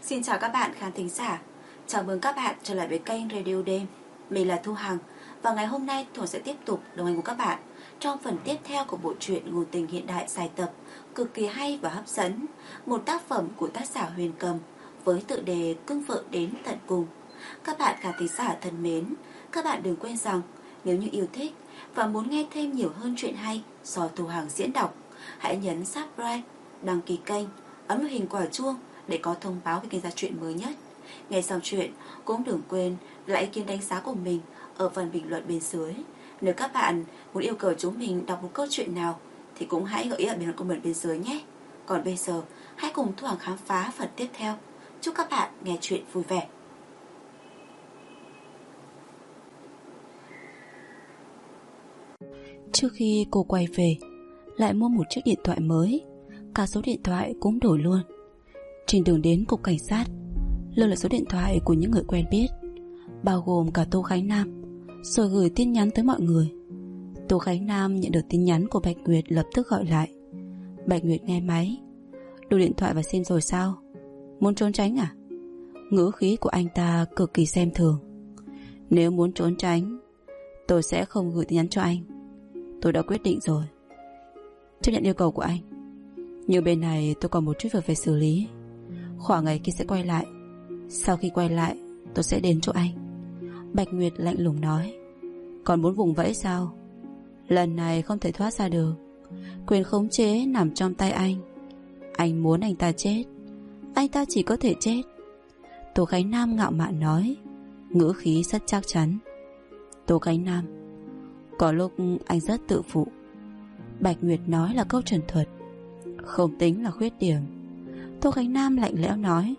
Xin chào các bạn khán thính giả. Chào mừng các bạn trở lại với kênh Radio Đêm. Mình là Thu Hằng. Và ngày hôm nay Thu sẽ tiếp tục đồng hành cùng các bạn trong phần tiếp theo của bộ truyện ngôn tình hiện đại dài tập cực kỳ hay và hấp dẫn, một tác phẩm của tác giả Huyền Cầm với tựa đề Cưng Vợ Đến Tận Cùng. Các bạn khán thính giả thân mến, các bạn đừng quên rằng nếu như yêu thích và muốn nghe thêm nhiều hơn chuyện hay do Thu Hằng diễn đọc, hãy nhấn subscribe, đăng ký kênh, ấn vào hình quả chuông để có thông báo về kênh ra chuyện mới nhất. Nghe xong chuyện cũng đừng quên lại ý kiến đánh giá của mình ở phần bình luận bên dưới. Nếu các bạn muốn yêu cầu chúng mình đọc một câu chuyện nào thì cũng hãy gợi ý ở bình luận comment bên dưới nhé. Còn bây giờ hãy cùng Thu Hằng khám phá phần tiếp theo. Chúc các bạn nghe chuyện vui vẻ. Trước khi cô quay về, lại mua một chiếc điện thoại mới, cả số điện thoại cũng đổi luôn. Trên đường đến cục cảnh sát, lưu lại số điện thoại của những người quen biết, bao gồm cả Tô Khánh Nam, rồi gửi tin nhắn tới mọi người. Tô Khánh Nam nhận được tin nhắn của Bạch Nguyệt lập tức gọi lại. Bạch Nguyệt nghe máy. Đổi điện thoại và sim rồi sao? Muốn trốn tránh à? Ngữ khí của anh ta cực kỳ xem thường. Nếu muốn trốn tránh, tôi sẽ không gửi tin nhắn cho anh. Tôi đã quyết định rồi, chấp nhận yêu cầu của anh. Nhưng bên này tôi còn một chút việc phải xử lý. Khoảng ngày kia sẽ quay lại. Sau khi quay lại tôi sẽ đến chỗ anh. Bạch Nguyệt lạnh lùng nói. Còn muốn vùng vẫy sao? Lần này không thể thoát ra được. Quyền khống chế nằm trong tay anh. Anh muốn anh ta chết, anh ta chỉ có thể chết. Tô Khánh Nam ngạo mạn nói, ngữ khí rất chắc chắn. Tô Khánh Nam, có lúc anh rất tự phụ. Bạch Nguyệt nói là câu trần thuật, không tính là khuyết điểm. Tô Khánh Nam lạnh lẽo nói.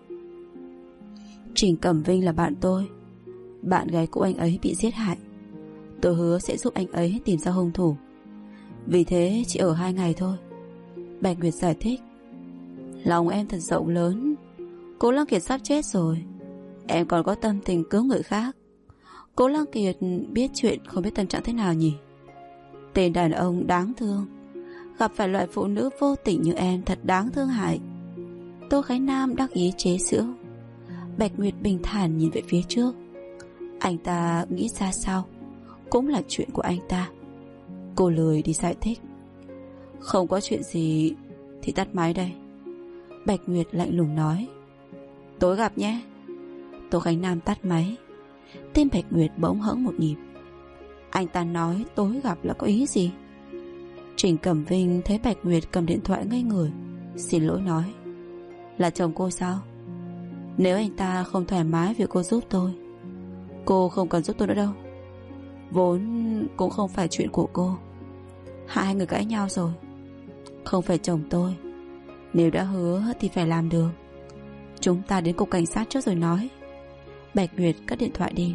Trình Cẩm Vinh là bạn tôi. Bạn gái của anh ấy bị giết hại. Tôi hứa sẽ giúp anh ấy tìm ra hung thủ. Vì thế chỉ ở 2 ngày thôi. Bạch Nguyệt giải thích. Lòng em thật rộng lớn. Cố Lăng Kiệt sắp chết rồi, em còn có tâm tình cứu người khác. Cố Lăng Kiệt biết chuyện không biết tâm trạng thế nào nhỉ. Tên đàn ông đáng thương, gặp phải loại phụ nữ vô tình như em thật đáng thương hại. Tô Khánh Nam đắc ý chế giễu. Bạch Nguyệt bình thản nhìn về phía trước. Anh ta nghĩ ra sao cũng là chuyện của anh ta. Cô lười đi giải thích. Không có chuyện gì thì tắt máy đây. Bạch Nguyệt lạnh lùng nói. Tối gặp nhé. Tô Khánh Nam tắt máy. Tim Bạch Nguyệt bỗng hẫng một nhịp. Anh ta nói tối gặp là có ý gì? Trình Cẩm Vinh thấy Bạch Nguyệt cầm điện thoại ngây người, xin lỗi nói. Là chồng cô sao? Nếu anh ta không thoải mái vì cô giúp tôi, cô không cần giúp tôi nữa đâu. Vốn cũng không phải chuyện của cô. Hai người cãi nhau rồi. Không phải chồng tôi. Nếu đã hứa thì phải làm được. Chúng ta đến cục cảnh sát trước rồi nói. Bạch Nguyệt cất điện thoại đi.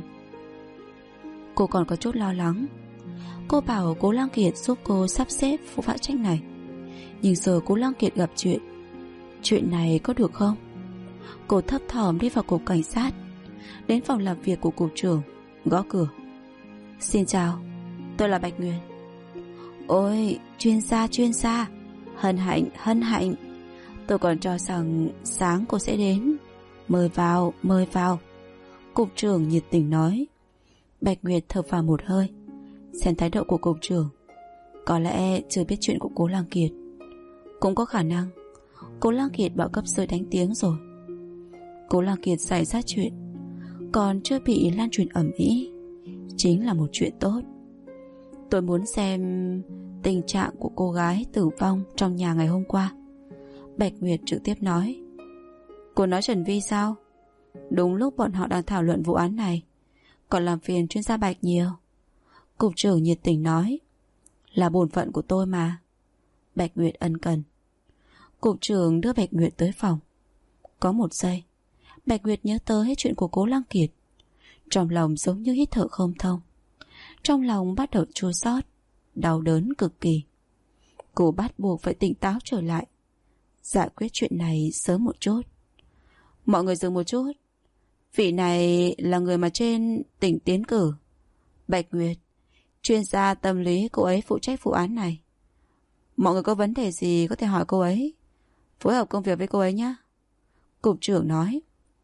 Cô còn có chút lo lắng. Cô bảo Cố Lăng Kiệt giúp cô sắp xếp vụ vạ trách này. Nhưng giờ Cố Lăng Kiệt gặp chuyện, chuyện này có được không? Cô thấp thỏm đi vào cục cảnh sát, đến phòng làm việc của cục trưởng, gõ cửa. Xin chào, tôi là Bạch Nguyệt. Ôi, chuyên gia, hân hạnh. Tôi còn cho rằng sáng cô sẽ đến. Mời vào. Cục trưởng nhiệt tình nói. Bạch Nguyệt thở phào một hơi, xem thái độ của cục trưởng, có lẽ chưa biết chuyện của Cố Lăng Kiệt. Cũng có khả năng Cố Lăng Kiệt bảo cấp dưới đánh tiếng rồi. Cố Lăng Kiệt xảy ra chuyện còn chưa bị lan truyền ầm ĩ, chính là một chuyện tốt. Tôi muốn xem tình trạng của cô gái tử vong trong nhà ngày hôm qua. Bạch Nguyệt trực tiếp nói. Cô nói Trần Vi sao? Đúng lúc bọn họ đang thảo luận vụ án này, còn làm phiền chuyên gia Bạch nhiều. Cục trưởng nhiệt tình nói. Là bổn phận của tôi mà. Bạch Nguyệt ân cần. Cục trưởng đưa Bạch Nguyệt tới phòng. Có một giây, Bạch Nguyệt nhớ tới chuyện của Cố Lăng Kiệt. Trong lòng giống như hít thở không thông. Trong lòng bắt đầu chua xót, đau đớn cực kỳ. Cô bắt buộc phải tỉnh táo trở lại, giải quyết chuyện này sớm một chút. Mọi người dừng một chút. Vị này là người mà trên tỉnh tiến cử. Bạch Nguyệt, chuyên gia tâm lý, cô ấy phụ trách vụ án này. Mọi người có vấn đề gì có thể hỏi cô ấy, phối hợp công việc với cô ấy nhé. Cục trưởng nói.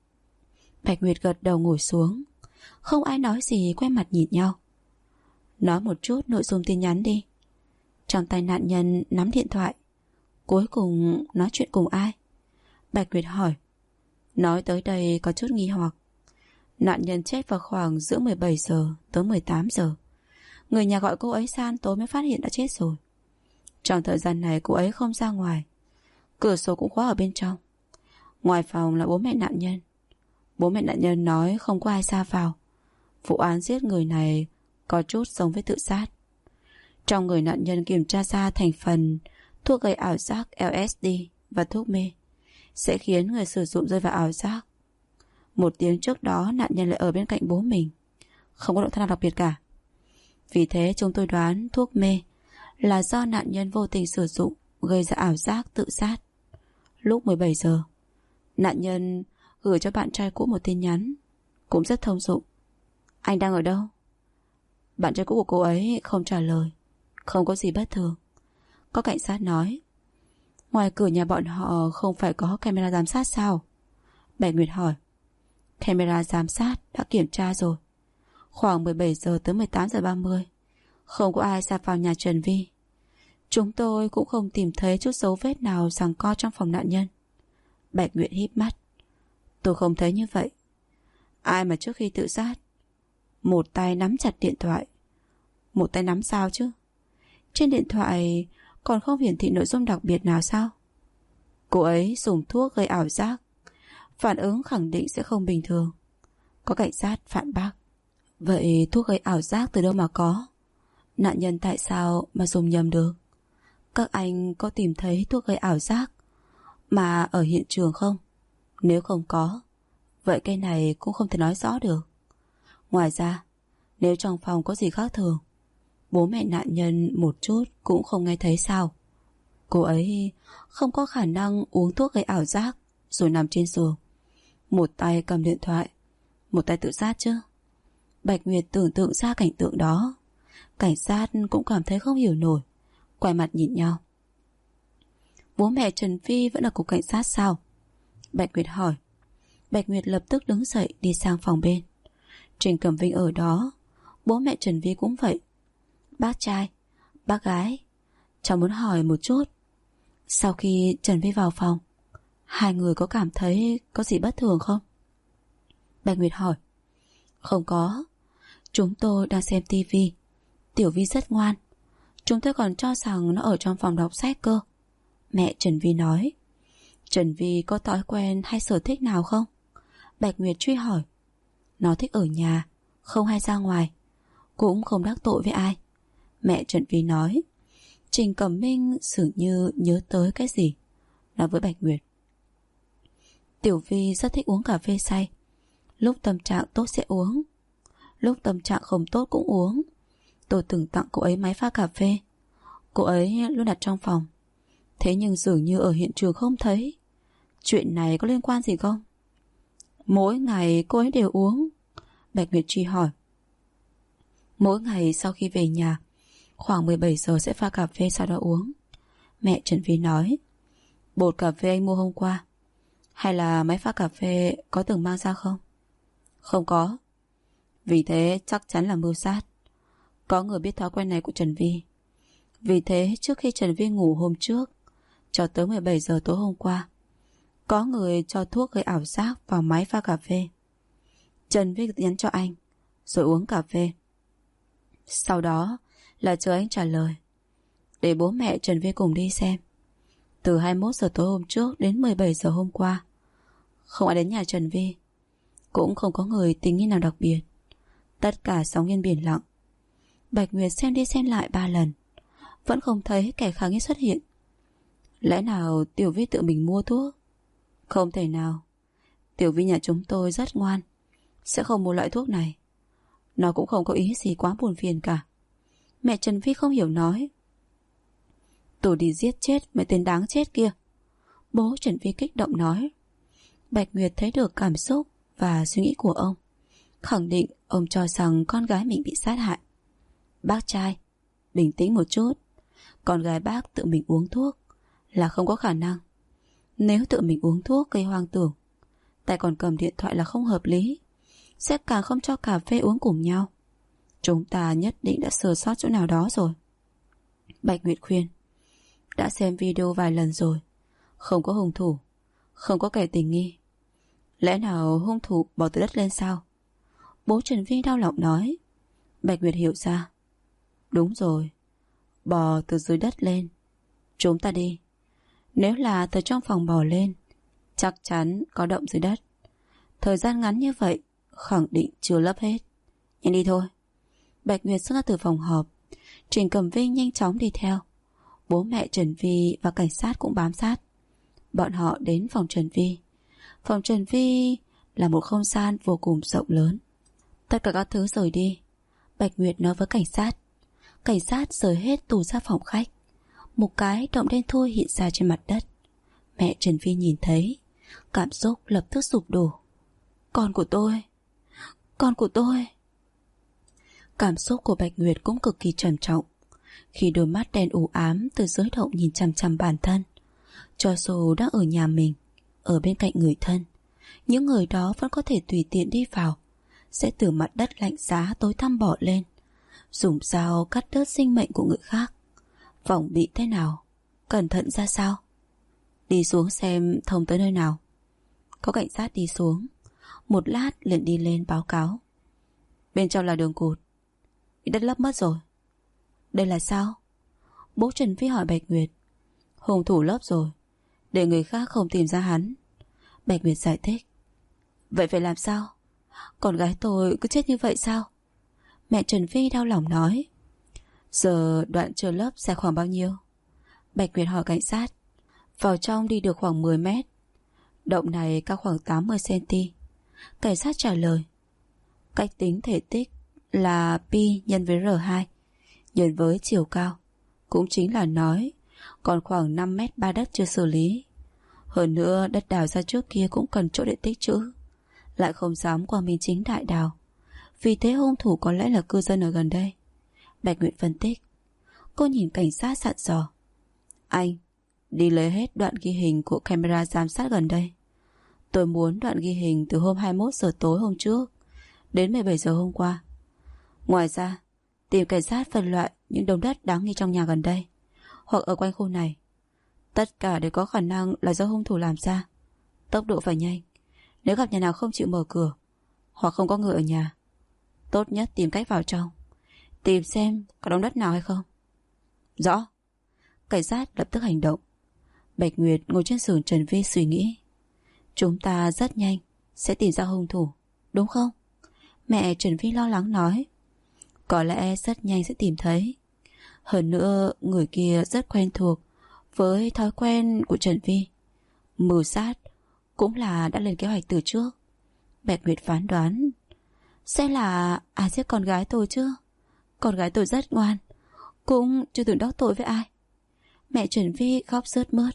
Bạch Nguyệt gật đầu ngồi xuống. Không ai nói gì, quay mặt nhìn nhau. Nói một chút nội dung tin nhắn đi. Trong tay nạn nhân nắm điện thoại. Cuối cùng nói chuyện cùng ai? Bạch Nguyệt hỏi. Nói tới đây có chút nghi hoặc. Nạn nhân chết vào khoảng giữa 17 giờ tới 18 giờ. Người nhà gọi cô ấy sang tối mới phát hiện đã chết rồi. Trong thời gian này cô ấy không ra ngoài. Cửa sổ cũng khóa ở bên trong. Ngoài phòng là bố mẹ nạn nhân. Bố mẹ nạn nhân nói không có ai ra vào. Vụ án giết người này có chút giống với tự sát. Trong người nạn nhân kiểm tra ra thành phần thuốc gây ảo giác LSD và thuốc mê sẽ khiến người sử dụng rơi vào ảo giác. 1 tiếng trước đó nạn nhân lại ở bên cạnh bố mình, không có động tác nào đặc biệt cả. Vì thế chúng tôi đoán thuốc mê là do nạn nhân vô tình sử dụng gây ra ảo giác tự sát. Lúc 17 giờ, nạn nhân gửi cho bạn trai cũ một tin nhắn cũng rất thông dụng. Anh đang ở đâu? Bạn trai cũ của cô ấy không trả lời. Không có gì bất thường. Có cảnh sát nói ngoài cửa nhà bọn họ không phải có camera giám sát sao? Bạch Nguyệt hỏi. Camera giám sát đã kiểm tra rồi. Khoảng 17 giờ tới 18 giờ 30 không có ai ra vào nhà Trần Vi. Chúng tôi cũng không tìm thấy chút dấu vết nào giằng co trong phòng nạn nhân. Bạch Nguyệt híp mắt. Tôi không thấy như vậy. Ai mà trước khi tự sát một tay nắm chặt điện thoại, một tay nắm sao chứ? Trên điện thoại còn không hiển thị nội dung đặc biệt nào sao? Cô ấy dùng thuốc gây ảo giác, phản ứng khẳng định sẽ không bình thường. Có cảnh sát phản bác. Vậy thuốc gây ảo giác từ đâu mà có? Nạn nhân tại sao mà dùng nhầm được? Các anh có tìm thấy thuốc gây ảo giác mà ở hiện trường không? Nếu không có, vậy cái này cũng không thể nói rõ được. Ngoài ra, nếu trong phòng có gì khác thường, bố mẹ nạn nhân một chút cũng không nghe thấy sao? Cô ấy không có khả năng uống thuốc gây ảo giác rồi nằm trên giường, một tay cầm điện thoại, một tay tự sát chứ. Bạch Nguyệt tưởng tượng ra cảnh tượng đó. Cảnh sát cũng cảm thấy không hiểu nổi, quay mặt nhìn nhau. Bố mẹ Trần Phi vẫn ở cục cảnh sát sao? Bạch Nguyệt hỏi. Bạch Nguyệt lập tức đứng dậy đi sang phòng bên. Trình Cẩm Vinh ở đó, bố mẹ Trần Vi cũng vậy. Bác trai, bác gái, cháu muốn hỏi một chút. Sau khi Trần Vi vào phòng, hai người có cảm thấy có gì bất thường không? Bạch Nguyệt hỏi. Không có. Chúng tôi đang xem tivi. Tiểu Vi rất ngoan. Chúng tôi còn cho rằng nó ở trong phòng đọc sách cơ. Mẹ Trần Vi nói. Trần Vi có thói quen hay sở thích nào không? Bạch Nguyệt truy hỏi. Nó thích ở nhà, không hay ra ngoài, cũng không đắc tội với ai. Mẹ Trần Vi nói. Trình Cẩm Minh dường như nhớ tới cái gì, nói với Bạch Nguyệt. Tiểu Vi rất thích uống cà phê say. Lúc tâm trạng tốt sẽ uống, lúc tâm trạng không tốt cũng uống. Tôi từng tặng cô ấy máy pha cà phê. Cô ấy luôn đặt trong phòng. Thế nhưng dường như ở hiện trường không thấy. Chuyện này có liên quan gì không? Mỗi ngày cô ấy đều uống. Bạch Nguyệt truy hỏi. Mỗi ngày sau khi về nhà, khoảng 17 giờ sẽ pha cà phê sau đó uống. Mẹ Trần Vi nói. Bột cà phê anh mua hôm qua, hay là máy pha cà phê có từng mang ra không? Không có. Vì thế chắc chắn là mưu sát. Có người biết thói quen này của Trần Vi. Vì thế trước khi Trần Vi ngủ hôm trước cho tới 17 giờ tối hôm qua, có người cho thuốc gây ảo giác vào máy pha cà phê. Trần Vi nhắn cho anh rồi uống cà phê. Sau đó là chờ anh trả lời, để bố mẹ Trần Vi cùng đi xem. Từ 21 giờ tối hôm trước đến 17 giờ hôm qua, không ai đến nhà Trần Vi, cũng không có người tình nghi nào đặc biệt. Tất cả sóng yên biển lặng. Bạch Nguyệt xem đi xem lại 3 lần, vẫn không thấy kẻ khả nghi xuất hiện. Lẽ nào Tiểu Vi tự mình mua thuốc? Không thể nào. Tiểu Vi nhà chúng tôi rất ngoan, sẽ không mua loại thuốc này. Nó cũng không có ý gì quá buồn phiền cả. Mẹ Trần Vi không hiểu nói. Tôi đi giết chết mấy tên đáng chết kia. Bố Trần Vi kích động nói. Bạch Nguyệt thấy được cảm xúc và suy nghĩ của ông. Khẳng định ông cho rằng con gái mình bị sát hại. Bác trai, bình tĩnh một chút. Con gái bác tự mình uống thuốc là không có khả năng. Nếu tự mình uống thuốc gây hoang tưởng, tay còn cầm điện thoại là không hợp lý. Sếp càng không cho cà phê uống cùng nhau. Chúng ta nhất định đã sơ sót chỗ nào đó rồi. Bạch Nguyệt khuyên. Đã xem video vài lần rồi. Không có hung thủ, không có kẻ tình nghi. Lẽ nào hung thủ bỏ từ đất lên sao? Bố Trần Vi đau lòng nói. Bạch Nguyệt hiểu ra. Đúng rồi, bò từ dưới đất lên. Chúng ta đi. Nếu là từ trong phòng bò lên, chắc chắn có động dưới đất. Thời gian ngắn như vậy khẳng định chưa lấp hết. Nhanh đi thôi. Bạch Nguyệt xuất ra từ phòng họp. Trình Cẩm Vinh nhanh chóng đi theo. Bố mẹ Trần Vi và cảnh sát cũng bám sát. Bọn họ đến phòng Trần Vi. Phòng Trần Vi là một không gian vô cùng rộng lớn. Tất cả các thứ rời đi. Bạch Nguyệt nói với cảnh sát. Cảnh sát rời hết tủ ra phòng khách. Một cái động đen thui hiện ra trên mặt đất. Mẹ Trần Vi nhìn thấy, cảm xúc lập tức sụp đổ. Con của tôi, con của tôi. Cảm xúc của Bạch Nguyệt cũng cực kỳ trầm trọng. Khi đôi mắt đen u ám từ dưới động nhìn chằm chằm bản thân. Cho dù đang ở nhà mình, ở bên cạnh người thân, những người đó vẫn có thể tùy tiện đi vào, sẽ từ mặt đất lạnh giá tối tăm bỏ lên, dùng dao cắt đứt sinh mệnh của người khác. Phòng bị thế nào, cẩn thận ra sao. Đi xuống xem thông tới nơi nào. Có cảnh sát đi xuống. Một lát liền đi lên báo cáo. Bên trong là đường cụt, bị đất lấp mất rồi. Đây là sao? Bố Trần Vi hỏi Bạch Nguyệt. Hung thủ lấp rồi, để người khác không tìm ra hắn. Bạch Nguyệt giải thích. Vậy phải làm sao? Con gái tôi cứ chết như vậy sao? Mẹ Trần Vi đau lòng nói. Giờ đoạn chưa lấp dài khoảng bao nhiêu? Bạch Nguyệt hỏi cảnh sát. Vào trong đi được khoảng 10 mét. Động này cao khoảng 80cm. Cảnh sát trả lời. Cách tính thể tích là pi nhân với R2 nhân với chiều cao. Cũng chính là nói còn khoảng 5 mét ba đất chưa xử lý. Hơn nữa đất đào ra trước kia cũng cần chỗ để tích trữ, lại không dám qua Minh Chính đại đào. Vì thế hung thủ có lẽ là cư dân ở gần đây. Bạch Nguyệt phân tích. Cô nhìn cảnh sát dặn dò. Anh đi lấy hết đoạn ghi hình của camera giám sát gần đây. Tôi muốn đoạn ghi hình từ hôm 21 giờ tối hôm trước đến 17 giờ hôm qua. Ngoài ra tìm cảnh sát phân loại những đống đất đáng nghi trong nhà gần đây hoặc ở quanh khu này. Tất cả đều có khả năng là do hung thủ làm ra. Tốc độ phải nhanh. Nếu gặp nhà nào không chịu mở cửa hoặc không có người ở nhà, tốt nhất tìm cách vào trong, tìm xem có đống đất nào hay không. Rõ. Cảnh sát lập tức hành động. Bạch Nguyệt ngồi trên giường Trần Vi suy nghĩ. Chúng ta rất nhanh sẽ tìm ra hung thủ, đúng không? Mẹ Trần Vi lo lắng nói. Có lẽ rất nhanh sẽ tìm thấy. Hơn nữa người kia rất quen thuộc với thói quen của Trần Vi. Mưu sát cũng là đã lên kế hoạch từ trước. Bạch Nguyệt phán đoán. Sẽ là ai giết con gái tôi chứ? Con gái tôi rất ngoan, cũng chưa từng đắc tội với ai. Mẹ Trần Vi khóc rớt mướt.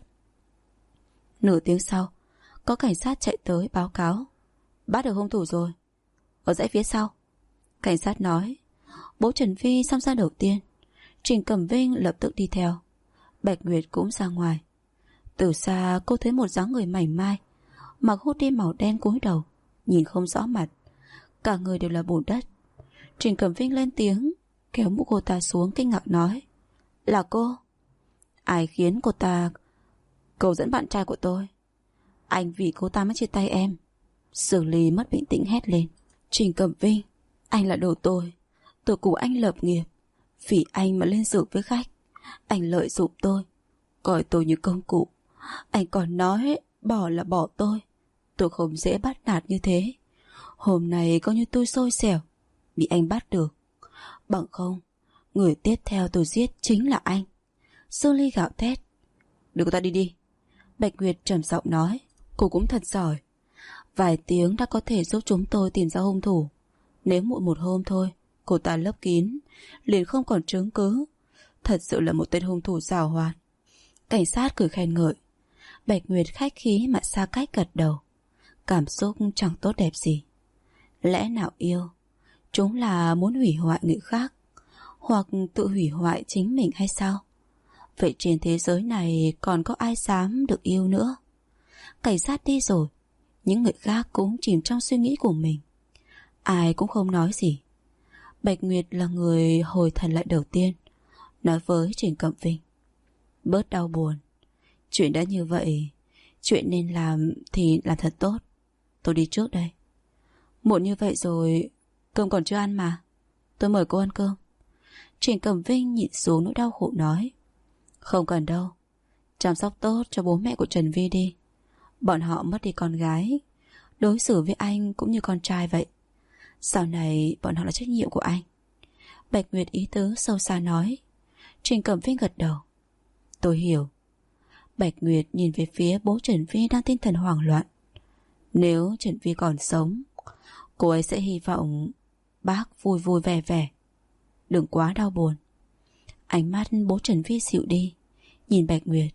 Nửa tiếng sau, có cảnh sát chạy tới báo cáo. Bắt được hung thủ rồi, ở dãy phía sau. Cảnh sát nói. Bố Trần Vi xông ra đầu tiên. Trình Cẩm Vinh lập tức đi theo. Bạch Nguyệt cũng ra ngoài. Từ xa cô thấy một dáng người mảnh mai, mặc hoodie màu đen cúi đầu, nhìn không rõ mặt, cả người đều là bùn đất. Trình Cẩm Vinh lên tiếng, kéo mũ cô ta xuống, kinh ngạc nói. Là cô? Ai khiến cô ta cầu dẫn bạn trai của tôi? Anh vì cô ta mới chia tay em. Xử lý mất bình tĩnh hét lên. Trình Cẩm Vinh, anh là đồ tôi cùng anh lập nghiệp. Vì anh mà lên giường với khách, anh lợi dụng tôi, coi tôi như công cụ. Anh còn nói bỏ là bỏ tôi không dễ bắt nạt như thế. Hôm nay coi như tôi xui xẻo bị anh bắt được. Bằng không, người tiếp theo tôi giết chính là anh. Sư Ly gạo thét. Đưa cô ta đi đi. Bạch Nguyệt trầm giọng nói. Cô cũng thật giỏi. Vài tiếng đã có thể giúp chúng tôi tìm ra hung thủ. Nếu muộn một hôm thôi, cô ta lấp kín, liền không còn chứng cứ. Thật sự là một tên hung thủ giàu hoạt. Cảnh sát cười khen ngợi. Bạch Nguyệt khách khí mà xa cách gật đầu. Cảm xúc chẳng tốt đẹp gì. Lẽ nào yêu chúng là muốn hủy hoại người khác, hoặc tự hủy hoại chính mình hay sao? Vậy trên thế giới này còn có ai dám được yêu nữa? Cảnh sát đi rồi, Những người khác cũng chìm trong suy nghĩ của mình. Ai cũng không nói gì. Bạch Nguyệt là người hồi thần lại đầu tiên, nói với Trình Cẩm Vinh: bớt đau buồn. Chuyện đã như vậy, chuyện nên làm thì làm thật tốt. Tôi đi trước đây. Muộn như vậy rồi, cơm còn chưa ăn mà. Tôi mời cô ăn cơm. Trình Cẩm Vinh nhịn xuống nỗi đau khổ nói: không cần đâu. Chăm sóc tốt cho bố mẹ của Trần Vi đi. Bọn họ mất đi con gái, đối xử với anh cũng như con trai vậy. Sau này bọn họ là trách nhiệm của anh. Bạch Nguyệt ý tứ sâu xa nói. Trình Cẩm Vinh gật đầu. Tôi hiểu. Bạch Nguyệt nhìn về phía bố Trần Vi đang tinh thần hoảng loạn. Nếu Trần Vi còn sống, cô ấy sẽ hy vọng bác vui vui vẻ vẻ, đừng quá đau buồn. Ánh mắt bố Trần Vi dịu đi, nhìn Bạch Nguyệt.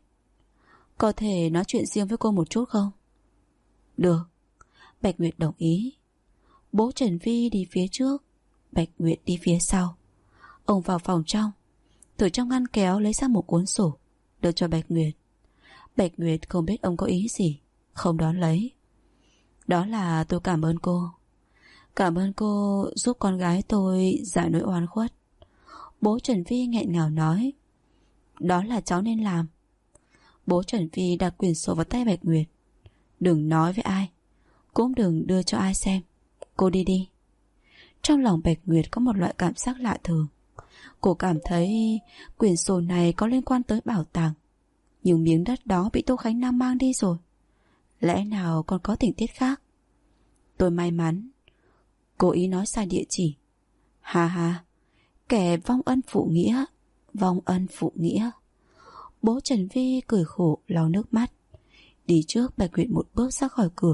Có thể nói chuyện riêng với cô một chút không? Được. Bạch Nguyệt đồng ý. Bố Trần Vi đi phía trước, Bạch Nguyệt đi phía sau. Ông vào phòng trong, từ trong ngăn kéo lấy ra một cuốn sổ, đưa cho Bạch Nguyệt. Bạch Nguyệt không biết ông có ý gì, không đón lấy. Đó là tôi cảm ơn cô. Cảm ơn cô giúp con gái tôi giải nỗi oan khuất. Bố Trần Vi nghẹn ngào nói. Đó là cháu nên làm. Bố Trần Vi đặt quyển sổ vào tay Bạch Nguyệt. Đừng nói với ai, cũng đừng đưa cho ai xem. Cô đi đi. Trong lòng Bạch Nguyệt có một loại cảm giác lạ thường. Cô cảm thấy quyển sổ này có liên quan tới bảo tàng, nhưng miếng đất đó bị Tô Khánh Nam mang đi rồi. Lẽ nào còn có tình tiết khác? Tôi may mắn. Cố ý nói sai địa chỉ. Ha ha, kẻ vong ân phụ nghĩa. Vong ân phụ nghĩa. Bố Trần Vi cười khổ lau nước mắt, đi trước Bạch Nguyệt một bước ra khỏi cửa.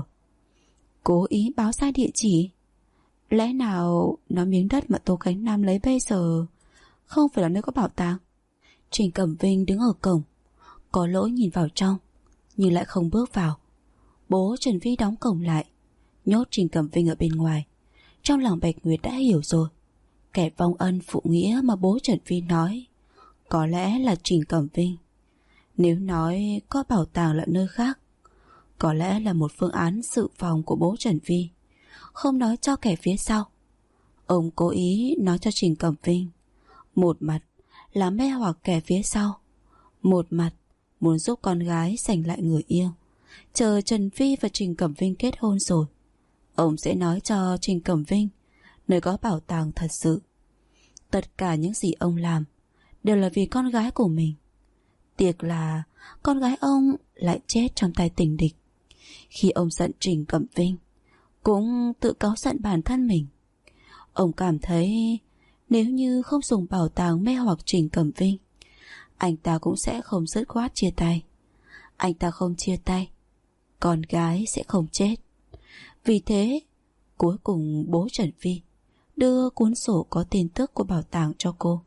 Cố ý báo sai địa chỉ. Lẽ nào nó miếng đất mà Tô Khánh Nam lấy bây giờ không phải là nơi có bảo tàng? Trình Cẩm Vinh đứng ở cổng, có lỗi nhìn vào trong, nhưng lại không bước vào. Bố Trần Vi đóng cổng lại, nhốt Trình Cẩm Vinh ở bên ngoài. Trong lòng Bạch Nguyệt đã hiểu rồi. Kẻ vong ân phụ nghĩa mà bố Trần Vi nói có lẽ là Trình Cẩm Vinh. Nếu nói có bảo tàng là nơi khác, có lẽ là một phương án dự phòng của bố Trần Vi, không nói cho kẻ phía sau. Ông cố ý nói cho Trình Cẩm Vinh, một mặt là mê hoặc kẻ phía sau, một mặt muốn giúp con gái giành lại người yêu. Chờ Trần Vi và Trình Cẩm Vinh kết hôn rồi, ông sẽ nói cho Trình Cẩm Vinh nơi có bảo tàng thật sự. Tất cả những gì ông làm đều là vì con gái của mình. Tiếc là con gái ông lại chết trong tay tình địch. Khi ông giận Trình Cẩm Vinh, cũng tự cáu giận bản thân mình. Ông cảm thấy nếu như không dùng bảo tàng mê hoặc Trình Cẩm Vinh, anh ta cũng sẽ không dứt khoát chia tay. Anh ta không chia tay, con gái sẽ không chết. Vì thế, cuối cùng bố Trần Vi đưa cuốn sổ có tin tức của bảo tàng cho cô.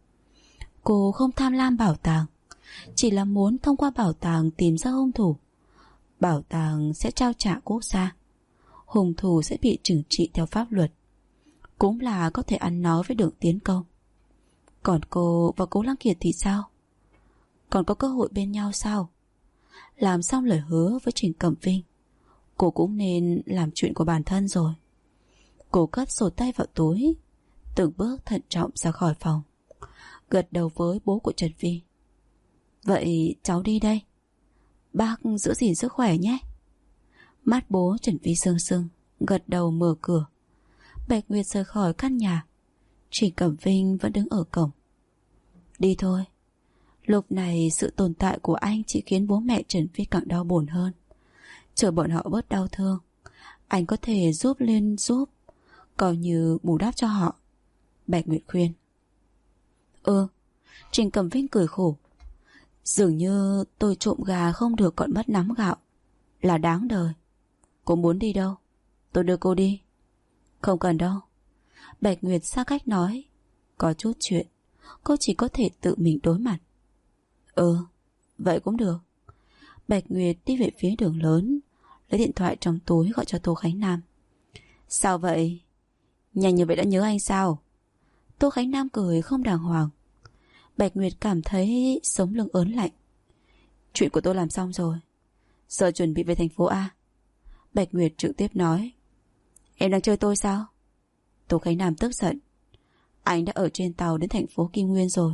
Cô không tham lam bảo tàng, chỉ là muốn thông qua bảo tàng tìm ra hung thủ. Bảo tàng sẽ trao trả quốc gia, hung thủ sẽ bị trừng trị theo pháp luật, cũng là có thể ăn nói với Đường Tiến Công. Còn cô và Cố Lăng Kiệt thì sao? Còn có cơ hội bên nhau sao? Làm xong lời hứa với Trình Cẩm Vinh, cô cũng nên làm chuyện của bản thân rồi. Cô cất sổ tay vào túi, từng bước thận trọng ra khỏi phòng, gật đầu với bố của Trần Vi. Vậy cháu đi đây. Bác giữ gìn sức khỏe nhé. Mắt bố Trần Vi sưng sưng, gật đầu mở cửa. Bạch Nguyệt rời khỏi căn nhà. Trình Cẩm Vinh vẫn đứng ở cổng. Đi thôi. Lúc này sự tồn tại của anh chỉ khiến bố mẹ Trần Vi càng đau buồn hơn. Chờ bọn họ bớt đau thương, anh có thể giúp lên giúp, coi như bù đắp cho họ. Bạch Nguyệt khuyên. Trình Cẩm Vinh cười khổ. Dường như tôi trộm gà không được còn mất nắm gạo, là đáng đời. Cô muốn đi đâu? Tôi đưa cô đi. Không cần đâu. Bạch Nguyệt xa cách nói. Có chút chuyện cô chỉ có thể tự mình đối mặt. Vậy cũng được. Bạch Nguyệt đi về phía đường lớn, lấy điện thoại trong túi gọi cho Tô Khánh Nam. Sao vậy? Nhanh như vậy đã nhớ anh sao? Tô Khánh Nam cười không đàng hoàng. Bạch Nguyệt cảm thấy sống lưng ớn lạnh. Chuyện của tôi làm xong rồi, giờ chuẩn bị về thành phố A. Bạch Nguyệt trực tiếp nói: Em đang chơi tôi sao? Tô Khánh Nam tức giận: Anh đã ở trên tàu đến thành phố Kim Nguyên rồi.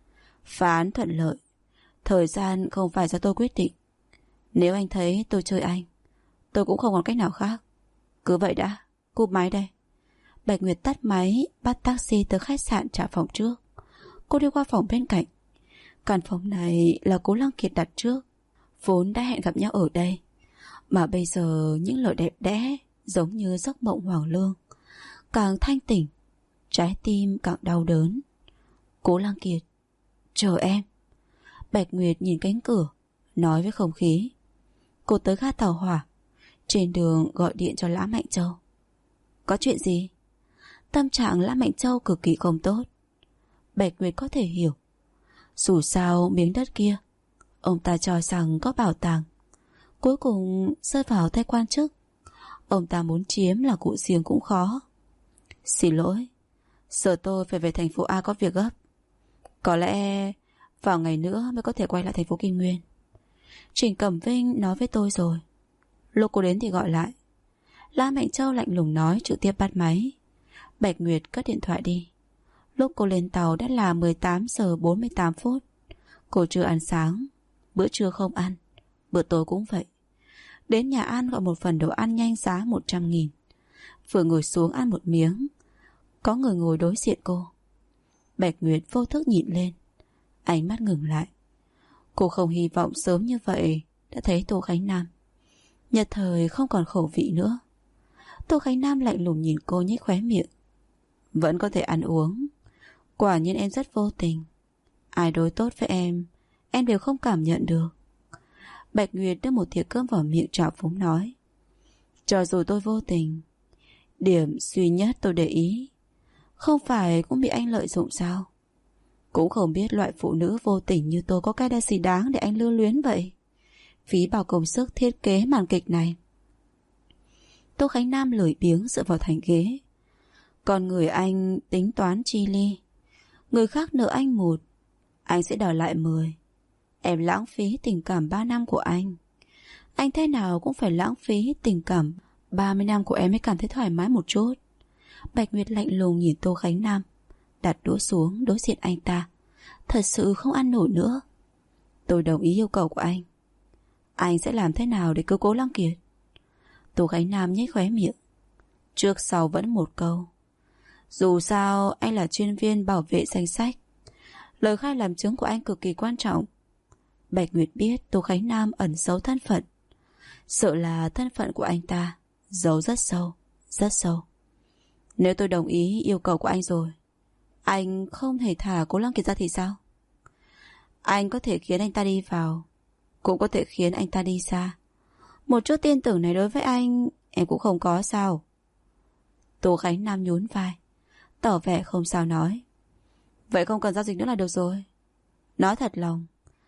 Phá án thuận lợi, thời gian không phải do tôi quyết định. Nếu anh thấy tôi chơi anh, tôi cũng không còn cách nào khác. Cứ vậy đã, cúp máy đây. Bạch Nguyệt tắt máy, bắt taxi tới khách sạn trả phòng trước. Cô đi qua phòng bên cạnh. Căn phòng này là Cố Lăng Kiệt đặt trước, vốn đã hẹn gặp nhau ở đây. Mà bây giờ những lời đẹp đẽ giống như giấc mộng hoàng lương, càng thanh tỉnh, trái tim càng đau đớn. Cố Lăng Kiệt, chờ em. Bạch Nguyệt nhìn cánh cửa, nói với không khí. Cô tới ga tàu hỏa, trên đường gọi điện cho Lã Mạnh Châu. Có chuyện gì? Tâm trạng Lã Mạnh Châu cực kỳ không tốt. Bạch Nguyệt có thể hiểu. Dù sao miếng đất kia, ông ta cho rằng có bảo tàng, cuối cùng rơi vào tay quan chức. Ông ta muốn chiếm là cụ giềng cũng khó. Xin lỗi, giờ tôi phải về thành phố A có việc gấp. Có lẽ vào ngày nữa mới có thể quay lại thành phố Kim Nguyên. Trình Cẩm Vinh nói với tôi rồi. Lúc cô đến thì gọi lại. Lã Mạnh Châu lạnh lùng nói, trực tiếp bắt máy. Bạch Nguyệt cất điện thoại đi. Lúc cô lên tàu đã là 18 giờ 48 phút. Cô chưa ăn sáng, bữa trưa không ăn, bữa tối cũng vậy. Đến nhà ăn gọi một phần đồ ăn nhanh giá 100.000. Vừa ngồi xuống ăn một miếng, có người ngồi đối diện cô. Bạch Nguyệt vô thức nhìn lên, ánh mắt ngừng lại. Cô không hy vọng sớm như vậy đã thấy Tô Khánh Nam. Nhất thời không còn khẩu vị nữa. Tô Khánh Nam lạnh lùng nhìn cô, nhếch khóe miệng. Vẫn có thể ăn uống. Quả nhiên em rất vô tình. Ai đối tốt với em đều không cảm nhận được. Bạch Nguyệt đưa một thìa cơm vào miệng trào phúng nói. Cho dù tôi vô tình, điểm duy nhất tôi để ý, không phải cũng bị anh lợi dụng sao? Cũng không biết loại phụ nữ vô tình như tôi có cái đa gì đáng để anh lưu luyến vậy. Phí bao công sức thiết kế màn kịch này. Tô Khánh Nam lười biếng dựa vào thành ghế. Còn người anh tính toán chi ly. Người khác nợ anh 1, anh sẽ đòi lại 10. Em lãng phí tình cảm 3 năm của anh. Anh thế nào cũng phải lãng phí tình cảm 30 năm của em mới cảm thấy thoải mái một chút. Bạch Nguyệt lạnh lùng nhìn Tô Khánh Nam, đặt đũa xuống đối diện anh ta. Thật sự không ăn nổi nữa. Tôi đồng ý yêu cầu của anh. Anh sẽ làm thế nào để cứu Cố Lăng Kiệt? Tô Khánh Nam nhếch khóe miệng. Trước sau vẫn một câu. Dù sao anh là chuyên viên bảo vệ danh sách. Lời khai làm chứng của anh cực kỳ quan trọng. Bạch Nguyệt biết Tô Khánh Nam ẩn giấu thân phận. Sợ là thân phận của anh ta giấu rất sâu, rất sâu. Nếu tôi đồng ý yêu cầu của anh rồi, anh không thể thả Cố Lăng Kiệt ra thì sao? Anh có thể khiến anh ta đi vào, cũng có thể khiến anh ta đi xa. Một chút tin tưởng này đối với anh em cũng không có sao? Tô Khánh Nam nhún vai, tỏ vẻ không sao nói. Vậy không cần giao dịch nữa là được rồi. Nói thật lòng,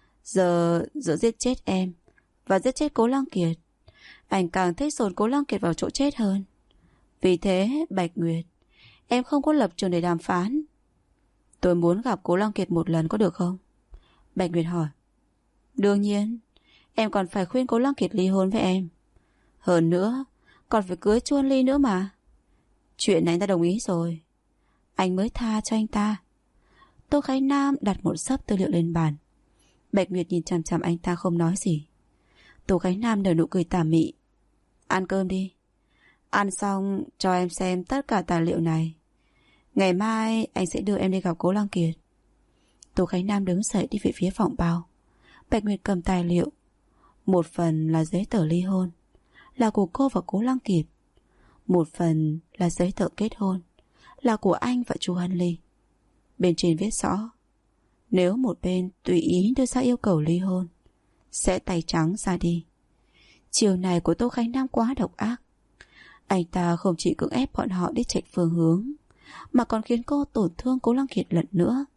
giờ giữa giết chết em và giết chết Cố Lăng Kiệt, anh càng thích dồn Cố Lăng Kiệt vào chỗ chết hơn. Vì thế Bạch Nguyệt, em không có lập trường để đàm phán. Tôi muốn gặp Cố Lăng Kiệt một lần có được không? Bạch Nguyệt hỏi. Đương nhiên. Em còn phải khuyên Cố Lăng Kiệt ly hôn với em. Hơn nữa còn phải cưới Chuân Ly nữa mà. Chuyện này anh ta đồng ý rồi, anh mới tha cho anh ta. Tô Khánh Nam đặt một xấp tư liệu lên bàn. Bạch Nguyệt nhìn chằm chằm anh ta không nói gì. Tô Khánh Nam nở nụ cười tà mị. Ăn cơm đi. Ăn xong cho em xem tất cả tài liệu này. Ngày mai anh sẽ đưa em đi gặp Cố Lăng Kiệt. Tô Khánh Nam đứng dậy đi về phía phòng bao. Bạch Nguyệt cầm tài liệu. Một phần là giấy tờ ly hôn, là của cô và Cố Lăng Kiệt. Một phần là giấy tờ kết hôn, là của anh và Chu Hân Ly. Bên trên viết rõ, nếu một bên tùy ý đưa ra yêu cầu ly hôn, sẽ tay trắng ra đi. Chiều này của Tô Khánh Nam quá độc ác. Anh ta không chỉ cưỡng ép bọn họ đi chệch phương hướng, mà còn khiến cô tổn thương Cố Lăng Kiệt lần nữa.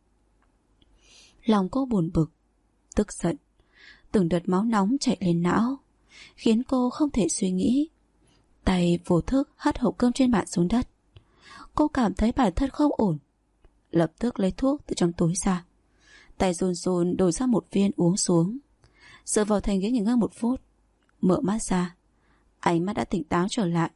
Lòng cô buồn bực, tức giận, từng đợt máu nóng chạy lên não, khiến cô không thể suy nghĩ. Tay vô thức hất hộp cơm trên bàn xuống đất. Cô cảm thấy bản thân không ổn, lập tức lấy thuốc từ trong túi ra. Tay run run đổ ra một viên uống xuống. Dựa vào thành ghế nghỉ ngơi một phút, mở mắt ra. Ánh mắt đã tỉnh táo trở lại.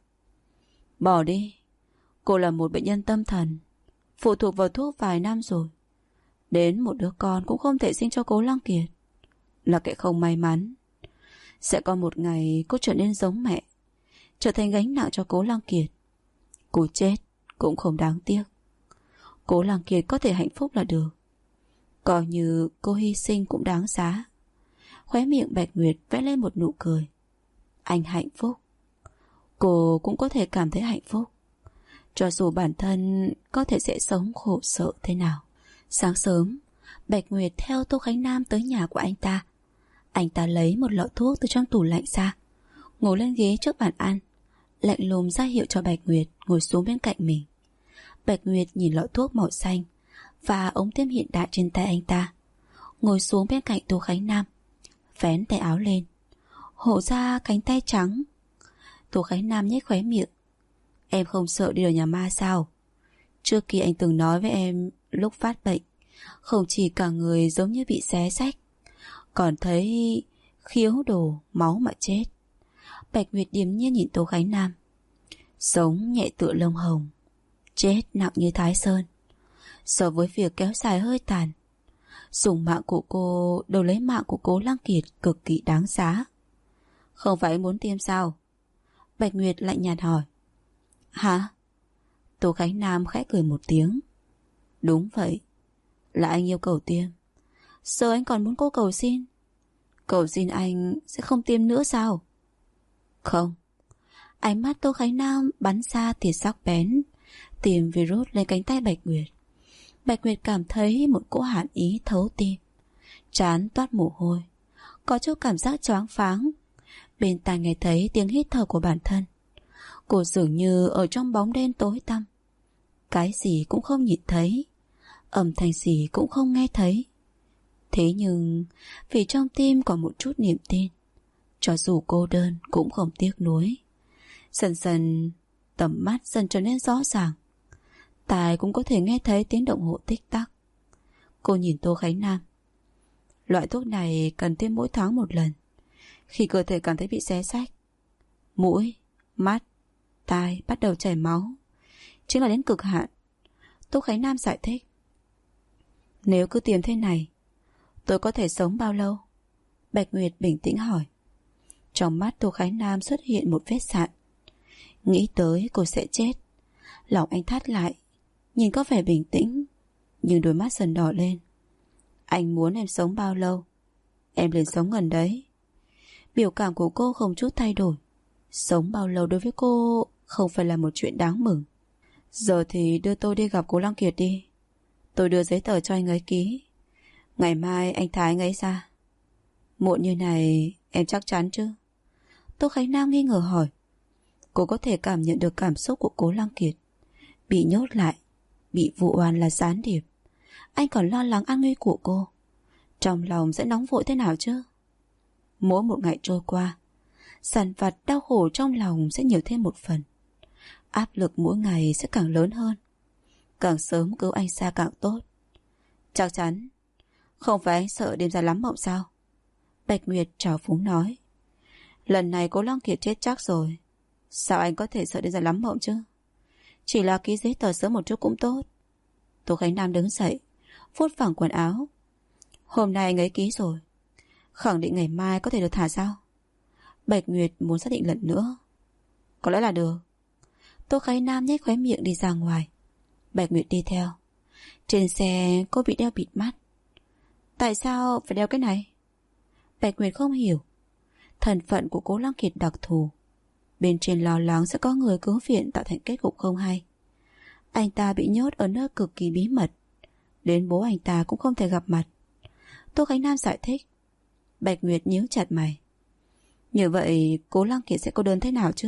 Bỏ đi. Cô là một bệnh nhân tâm thần, phụ thuộc vào thuốc vài năm rồi. Đến một đứa con cũng không thể sinh cho Cố Lăng Kiệt. Là kẻ không may mắn. Sẽ có một ngày cô trở nên giống mẹ, trở thành gánh nặng cho Cố Lăng Kiệt. Cô chết cũng không đáng tiếc. Cố Lăng Kiệt có thể hạnh phúc là được. Coi như cô hy sinh cũng đáng giá. Khóe miệng Bạch Nguyệt vẽ lên một nụ cười. Anh hạnh phúc, cô cũng có thể cảm thấy hạnh phúc, cho dù bản thân có thể sẽ sống khổ sở thế nào. Sáng sớm, Bạch Nguyệt theo Tô Khánh Nam tới nhà của anh ta. Anh ta lấy một lọ thuốc từ trong tủ lạnh ra, ngồi lên ghế trước bàn ăn, lạnh lùng ra hiệu cho Bạch Nguyệt ngồi xuống bên cạnh mình. Bạch Nguyệt nhìn lọ thuốc màu xanh và ống tiêm hiện đại trên tay anh ta, ngồi xuống bên cạnh Tô Khánh Nam, vén tay áo lên, hộ ra cánh tay trắng. Tô Khánh Nam nhếch khóe miệng. Em không sợ đi ở nhà ma sao? Trước kia anh từng nói với em, lúc phát bệnh, không chỉ cả người giống như bị xé xách, còn thấy khiếu đổ máu mà chết. Bạch Nguyệt điềm nhiên nhìn Tô Khánh Nam. Sống nhẹ tựa lông hồng, chết nặng như Thái Sơn. So với việc kéo dài hơi tàn, dùng mạng của cô đổi lấy mạng của Cố Lăng Kiệt cực kỳ đáng giá. Không phải muốn tiêm sao? Bạch Nguyệt lạnh nhạt hỏi. Hả? Tô Khánh Nam khẽ cười một tiếng. Đúng vậy, là anh yêu cầu tiêm. Giờ anh còn muốn cô cầu xin? Cầu xin anh sẽ không tiêm nữa sao? Không. Ánh mắt Tô Khánh Nam bắn ra tia sắc bén, tìm virus lên cánh tay Bạch Nguyệt. Bạch Nguyệt cảm thấy một cỗ hàn ý thấu tim, trán toát mồ hôi, có chút cảm giác choáng váng. Bên tai nghe thấy tiếng hít thở của bản thân. Cô dường như ở trong bóng đêm tối tăm, cái gì cũng không nhìn thấy, âm thanh gì cũng không nghe thấy. Thế nhưng vì trong tim còn một chút niềm tin, cho dù cô đơn cũng không tiếc nuối. Dần dần tầm mắt dần trở nên rõ ràng, tai cũng có thể nghe thấy tiếng đồng hồ tích tắc. Cô nhìn Tô Khánh Nam. Loại thuốc này cần tiêm mỗi tháng một lần, khi cơ thể cảm thấy bị xé xách, mũi, mắt, tai bắt đầu chảy máu, chính là đến cực hạn. Tô Khánh Nam giải thích. Nếu cứ tiêm thế này, tôi có thể sống bao lâu? Bạch Nguyệt bình tĩnh hỏi. Trong mắt Tô Khánh Nam xuất hiện một vết sạn. Nghĩ tới cô sẽ chết, lòng anh thắt lại, nhìn có vẻ bình tĩnh, nhưng đôi mắt dần đỏ lên. Anh muốn em sống bao lâu, em liền sống gần đấy. Biểu cảm của cô không chút thay đổi. Sống bao lâu đối với cô không phải là một chuyện đáng mừng. Giờ thì đưa tôi đi gặp Cố Lăng Kiệt đi. Tôi đưa giấy tờ cho anh ấy ký. Ngày mai anh thả anh ấy ra. Muộn như này em chắc chắn chứ? Tô Khánh Nam nghi ngờ hỏi. Cô có thể cảm nhận được cảm xúc của Cố Lăng Kiệt. Bị nhốt lại, bị vụ oan là gián điệp. Anh còn lo lắng an nguy của cô. Trong lòng sẽ nóng vội thế nào chứ? Mỗi một ngày trôi qua, dằn vặt đau khổ trong lòng sẽ nhiều thêm một phần. Áp lực mỗi ngày sẽ càng lớn hơn. Càng sớm cứu anh ra càng tốt. Chắc chắn. Không phải anh sợ đêm dài lắm mộng sao? Bạch Nguyệt trào phúng nói. Lần này Cố Lăng Kiệt chết chắc rồi, sao anh có thể sợ đêm dài lắm mộng chứ? Chỉ là ký giấy tờ sớm một chút cũng tốt. Tô Khánh Nam đứng dậy, phút phẳng quần áo. Hôm nay anh ấy ký rồi, khẳng định ngày mai có thể được thả sao? Bạch Nguyệt muốn xác định lần nữa. Có lẽ là được. Tô Khánh Nam nhếch khóe miệng đi ra ngoài. Bạch Nguyệt đi theo. Trên xe cô bị đeo bịt mắt. Tại sao phải đeo cái này? Bạch Nguyệt không hiểu. Thân phận của Cố Lăng Kiệt đặc thù, bên trên lo lắng sẽ có người cứu viện tạo thành kết cục không hay. Anh ta bị nhốt ở nơi cực kỳ bí mật, đến bố anh ta cũng không thể gặp mặt. Tô Khánh Nam giải thích. Bạch Nguyệt nhíu chặt mày. Như vậy Cố Lăng Kiệt sẽ cô đơn thế nào chứ?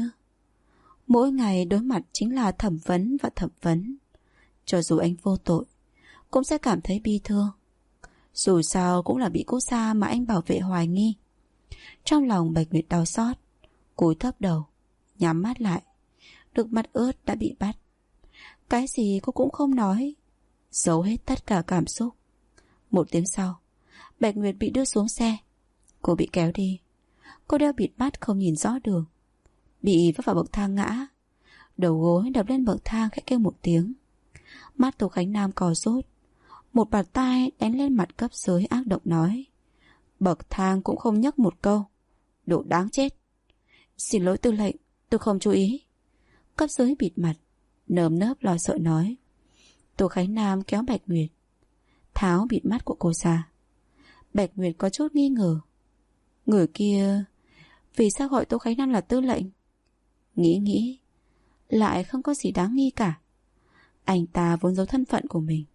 Mỗi ngày đối mặt chính là thẩm vấn và thẩm vấn. Cho dù anh vô tội, cũng sẽ cảm thấy bi thương. Dù sao cũng là bị cô Sa mà anh bảo vệ hoài nghi. Trong lòng Bạch Nguyệt đau xót, cúi thấp đầu, nhắm mắt lại. Nước mắt ướt đã bị bắt. Cái gì cô cũng không nói, giấu hết tất cả cảm xúc. Một tiếng sau, Bạch Nguyệt bị đưa xuống xe. Cô bị kéo đi. Cô đeo bịt mắt không nhìn rõ đường. bị vấp vào bậc thang ngã. Đầu gối đập lên bậc thang khẽ kêu một tiếng. Mắt Tô Khánh Nam cò rút. Một bàn tay đánh lên mặt cấp dưới ác độc nói: bậc thang cũng không nhắc một câu, đồ đáng chết. Xin lỗi tư lệnh, tôi không chú ý. Cấp dưới bịt mặt, nơm nớp lo sợ nói. Tô Khánh Nam kéo Bạch Nguyệt, tháo bịt mắt của cô ra. Bạch Nguyệt có chút nghi ngờ. Người kia vì sao gọi Tô Khánh Nam là tư lệnh? Nghĩ lại không có gì đáng nghi cả. Anh ta vốn giấu thân phận của mình.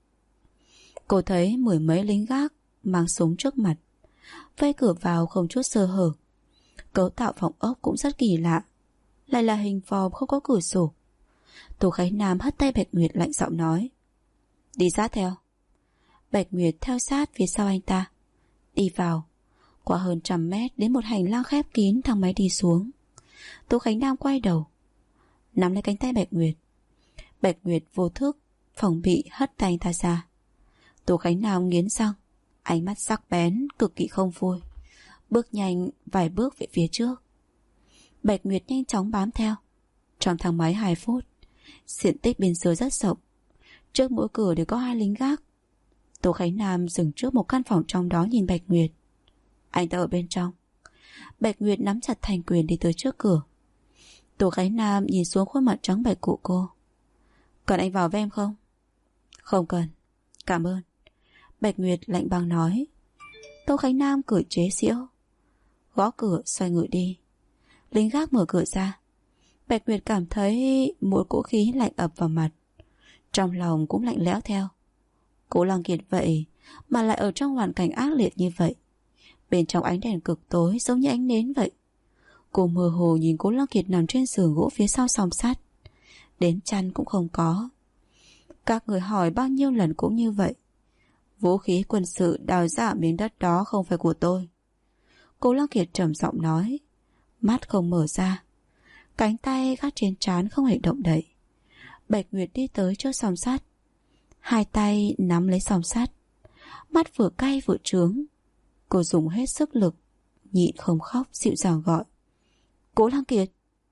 Cô thấy mười mấy lính gác mang súng trước mặt, vây cửa vào không chút sơ hở. Cấu tạo phòng ốc cũng rất kỳ lạ, lại là hình vòm không có cửa sổ. Tô Khánh Nam hất tay Bạch Nguyệt lạnh giọng nói: đi sát theo. Bạch Nguyệt theo sát phía sau anh ta. Đi vào. Qua hơn 100 mét đến một hành lang khép kín, thang máy đi xuống. Tô Khánh Nam quay đầu, nắm lấy cánh tay Bạch Nguyệt. Bạch Nguyệt vô thức phòng bị hất tay anh ta ra. Tô Khánh Nam nghiến răng, ánh mắt sắc bén, cực kỳ không vui, bước nhanh vài bước về phía trước. Bạch Nguyệt nhanh chóng bám theo. Trong thang máy 2 phút, diện tích bên dưới rất rộng, trước mỗi cửa đều có 2 lính gác. Tô Khánh Nam dừng trước một căn phòng trong đó nhìn Bạch Nguyệt. Anh ta ở bên trong. Bạch Nguyệt nắm chặt thành quyền đi tới trước cửa. Tô Khánh Nam nhìn xuống khuôn mặt trắng bệch của cô. Cần anh vào với em không? Không cần, cảm ơn. Bạch Nguyệt lạnh băng nói. Tô Khánh Nam cười chế giễu, gõ cửa xoay người đi. Lính gác mở cửa ra. Bạch Nguyệt cảm thấy một cỗ khí lạnh ập vào mặt, trong lòng cũng lạnh lẽo theo. Cố Lăng Kiệt vậy mà lại ở trong hoàn cảnh ác liệt như vậy. Bên trong ánh đèn cực tối giống như ánh nến vậy. Cô mơ hồ nhìn Cố Lăng Kiệt nằm trên giường gỗ phía sau song sắt, đến chăn cũng không có. Các người hỏi bao nhiêu lần cũng như vậy. Vũ khí quân sự đào ra ở miếng đất đó không phải của tôi. Cố Lăng Kiệt trầm giọng nói, mắt không mở ra, cánh tay gác trên trán không hề động đậy. Bạch Nguyệt đi tới trước song sắt, 2 tay nắm lấy song sắt, mắt vừa cay vừa trướng. Cô dùng hết sức lực, nhịn không khóc, dịu dàng gọi, Cố Lăng Kiệt.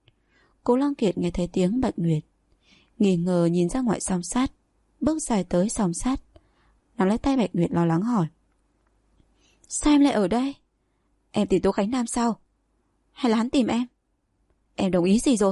Cố Lăng Kiệt nghe thấy tiếng Bạch Nguyệt, nghi ngờ nhìn ra ngoài song sắt, bước dài tới song sắt, nắm lấy tay Bạch Nguyệt lo lắng hỏi, sao em lại ở đây? Em tìm Tô Khánh Nam sao? Hay là hắn tìm em? Em đồng ý gì rồi?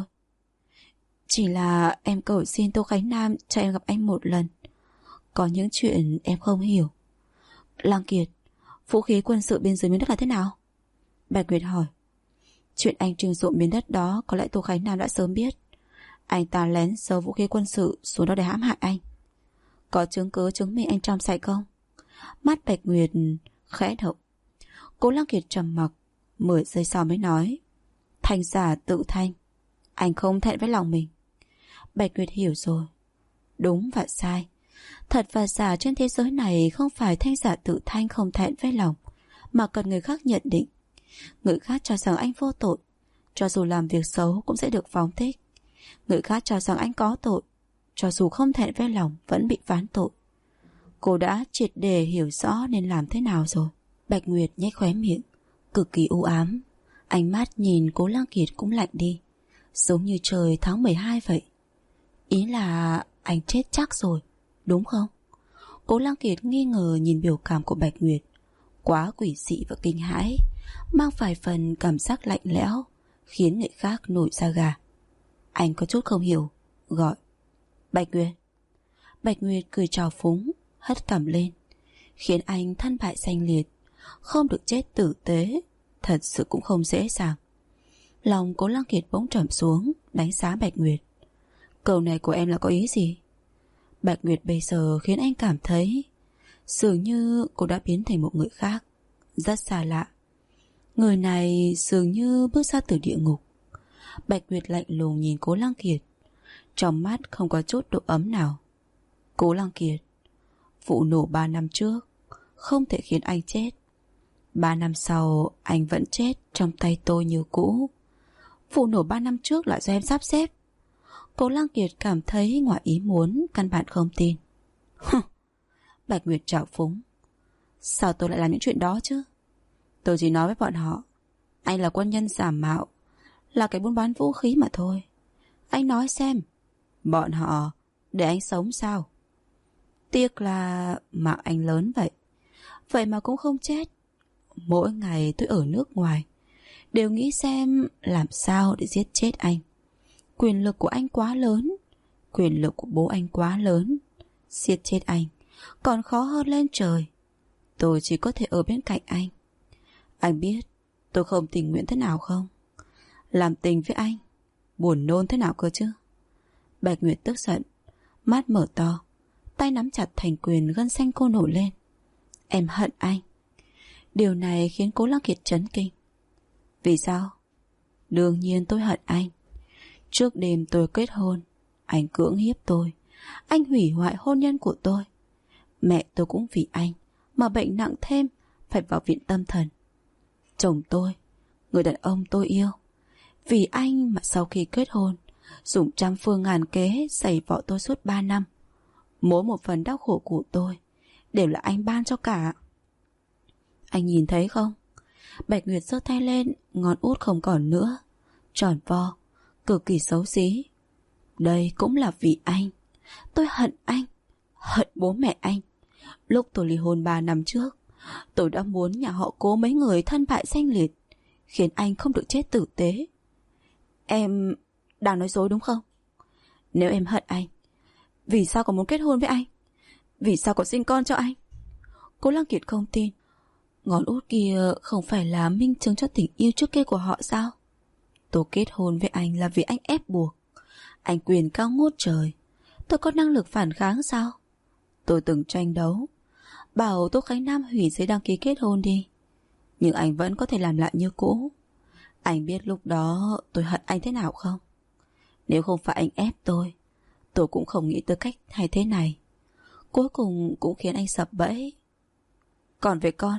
Chỉ là em cầu xin Tô Khánh Nam cho em gặp anh một lần. Có những chuyện em không hiểu. Lăng Kiệt, vũ khí quân sự bên dưới miếng đất là thế nào? Bạch Nguyệt hỏi. Chuyện anh trưng dụng miếng đất đó có lẽ Tô Khánh Nam đã sớm biết. Anh ta lén giấu vũ khí quân sự xuống đó để hãm hại anh. Có chứng cứ chứng minh anh trong sạch không? Mắt Bạch Nguyệt khẽ động. Cố Lăng Kiệt trầm mặc 10 giây sau mới nói, thanh giả tự thanh, anh không thẹn với lòng mình. Bạch Nguyệt hiểu rồi. Đúng và sai, thật và giả trên thế giới này không phải thanh giả tự thanh không thẹn với lòng, mà cần người khác nhận định. Người khác cho rằng anh vô tội, cho dù làm việc xấu cũng sẽ được phóng thích. Người khác cho rằng anh có tội, cho dù không thẹn với lòng vẫn bị phán tội. Cô đã triệt để hiểu rõ nên làm thế nào rồi. Bạch Nguyệt nhếch khóe miệng, cực kỳ u ám. Ánh mắt nhìn Cố Lăng Kiệt cũng lạnh đi, giống như trời tháng 12 vậy. Ý là anh chết chắc rồi, đúng không? Cố Lăng Kiệt nghi ngờ nhìn biểu cảm của Bạch Nguyệt, quá quỷ dị và kinh hãi, mang vài phần cảm giác lạnh lẽo, khiến người khác nổi da gà. Anh có chút không hiểu, gọi, Bạch Nguyệt. Bạch Nguyệt cười trào phúng, hất cằm lên, khiến anh thân bại danh liệt. Không được chết tử tế, thật sự cũng không dễ dàng. Lòng Cố Lăng Kiệt bỗng trầm xuống, đánh giá Bạch Nguyệt. Câu này của em là có ý gì? Bạch Nguyệt bây giờ khiến anh cảm thấy dường như cô đã biến thành một người khác, rất xa lạ. Người này dường như bước ra từ địa ngục. Bạch Nguyệt lạnh lùng nhìn Cố Lăng Kiệt, trong mắt không có chút độ ấm nào. Cố Lăng Kiệt, vụ nổ 3 năm trước không thể khiến anh chết. 3 năm sau anh vẫn chết trong tay tôi như cũ. Vụ nổ 3 năm trước là do em sắp xếp. Cố Lăng Kiệt cảm thấy ngoài ý muốn, căn bản không tin. Bạch Nguyệt trào phúng. Sao tôi lại làm những chuyện đó chứ? Tôi chỉ nói với bọn họ, anh là quân nhân giả mạo, là cái buôn bán vũ khí mà thôi. Anh nói xem, bọn họ để anh sống sao? Tiếc là mạng anh lớn vậy, vậy mà cũng không chết. Mỗi ngày tôi ở nước ngoài đều nghĩ xem làm sao để giết chết anh. Quyền lực của anh quá lớn, quyền lực của bố anh quá lớn. Giết chết anh còn khó hơn lên trời. Tôi chỉ có thể ở bên cạnh anh. Anh biết tôi không tình nguyện thế nào không? Làm tình với anh buồn nôn thế nào cơ chứ? Bạch Nguyệt tức giận, mắt mở to, tay nắm chặt thành quyền, gân xanh cô nổi lên. Em hận anh. Điều này khiến Cố Lăng Kiệt chấn kinh. Vì sao? Đương nhiên tôi hận anh. Trước đêm tôi kết hôn, anh cưỡng hiếp tôi, anh hủy hoại hôn nhân của tôi. Mẹ tôi cũng vì anh mà bệnh nặng thêm, phải vào viện tâm thần. Chồng tôi, người đàn ông tôi yêu, vì anh mà sau khi kết hôn dùng trăm phương ngàn kế giày vò tôi suốt 3 năm. Mỗi một phần đau khổ của tôi đều là anh ban cho cả. Anh nhìn thấy không? Bạch Nguyệt giơ tay lên, ngón út không còn nữa, tròn vo, cực kỳ xấu xí. Đây cũng là vì anh. Tôi hận anh, hận bố mẹ anh. Lúc tôi ly hôn 3 năm trước, tôi đã muốn nhà họ Cố mấy người thân bại danh liệt, khiến anh không được chết tử tế. Em đang nói dối đúng không? Nếu em hận anh, vì sao còn muốn kết hôn với anh? Vì sao còn sinh con cho anh? Cố Lăng Kiệt không tin. Ngón út kia không phải là minh chứng cho tình yêu trước kia của họ sao? Tôi kết hôn với anh là vì anh ép buộc. Anh quyền cao ngút trời, tôi có năng lực phản kháng sao? Tôi từng tranh đấu, bảo Tô Khánh Nam hủy giấy đăng ký kết hôn đi, nhưng anh vẫn có thể làm lại như cũ. Anh biết lúc đó tôi hận anh thế nào không? Nếu không phải anh ép tôi cũng không nghĩ tới cách hay thế này. Cuối cùng cũng khiến anh sập bẫy. Còn về con.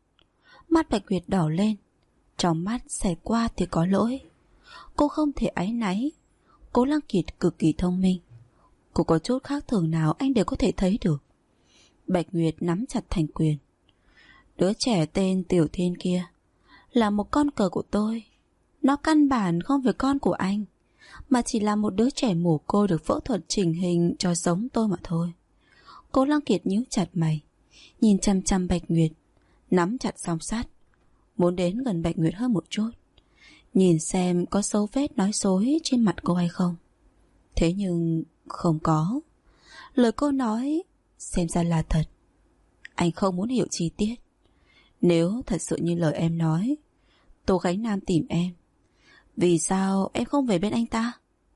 Mắt Bạch Nguyệt đỏ lên, trong mắt xẹt qua thì có lỗi. Cô không thể áy náy. Cố Lăng Kiệt cực kỳ thông minh, cô có chút khác thường nào anh đều có thể thấy được. Bạch Nguyệt nắm chặt thành quyền. Đứa trẻ tên Tiểu Thiên kia là một con cờ của tôi. Nó căn bản không phải con của anh, mà chỉ là một đứa trẻ mồ côi được phẫu thuật chỉnh hình cho giống tôi mà thôi. Cố Lăng Kiệt nhíu chặt mày, nhìn chăm chăm Bạch Nguyệt, nắm chặt song sắt, muốn đến gần Bạch Nguyệt hơn một chút, nhìn xem có dấu vết nói dối trên mặt cô hay không. Thế nhưng không có. Lời cô nói xem ra là thật. Anh không muốn hiểu chi tiết. Nếu thật sự như lời em nói, Tô Khánh Nam tìm em, vì sao em không về bên anh ta?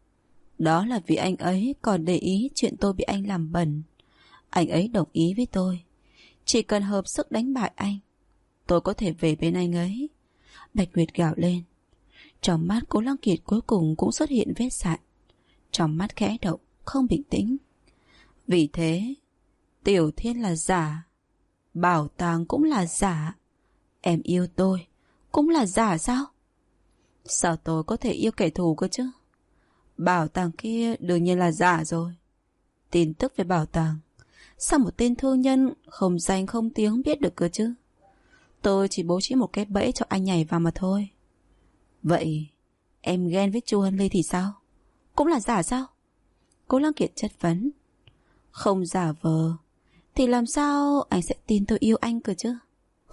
Đó là vì anh ấy còn để ý chuyện tôi bị anh làm bẩn. Anh ấy đồng ý với tôi, chỉ cần hợp sức đánh bại anh, tôi có thể về bên anh ấy. Bạch Nguyệt gào lên. Trong mắt Cố Lăng Kiệt cuối cùng cũng xuất hiện vết sạn, trong mắt khẽ động, không bình tĩnh. Vì thế Tiểu Thiên là giả, bảo tàng cũng là giả, em yêu tôi cũng là giả sao? Sao tôi có thể yêu kẻ thù cơ chứ? Bảo tàng kia đương nhiên là giả rồi. Tin tức về bảo tàng sao một tên thương nhân không danh không tiếng biết được cơ chứ? Tôi chỉ bố trí một cái bẫy cho anh nhảy vào mà thôi. Vậy em ghen với Chu Hân Ly thì sao? Cũng là giả sao? Cố Lăng Kiệt chất vấn. Không giả vờ thì làm sao anh sẽ tin tôi yêu anh cơ chứ?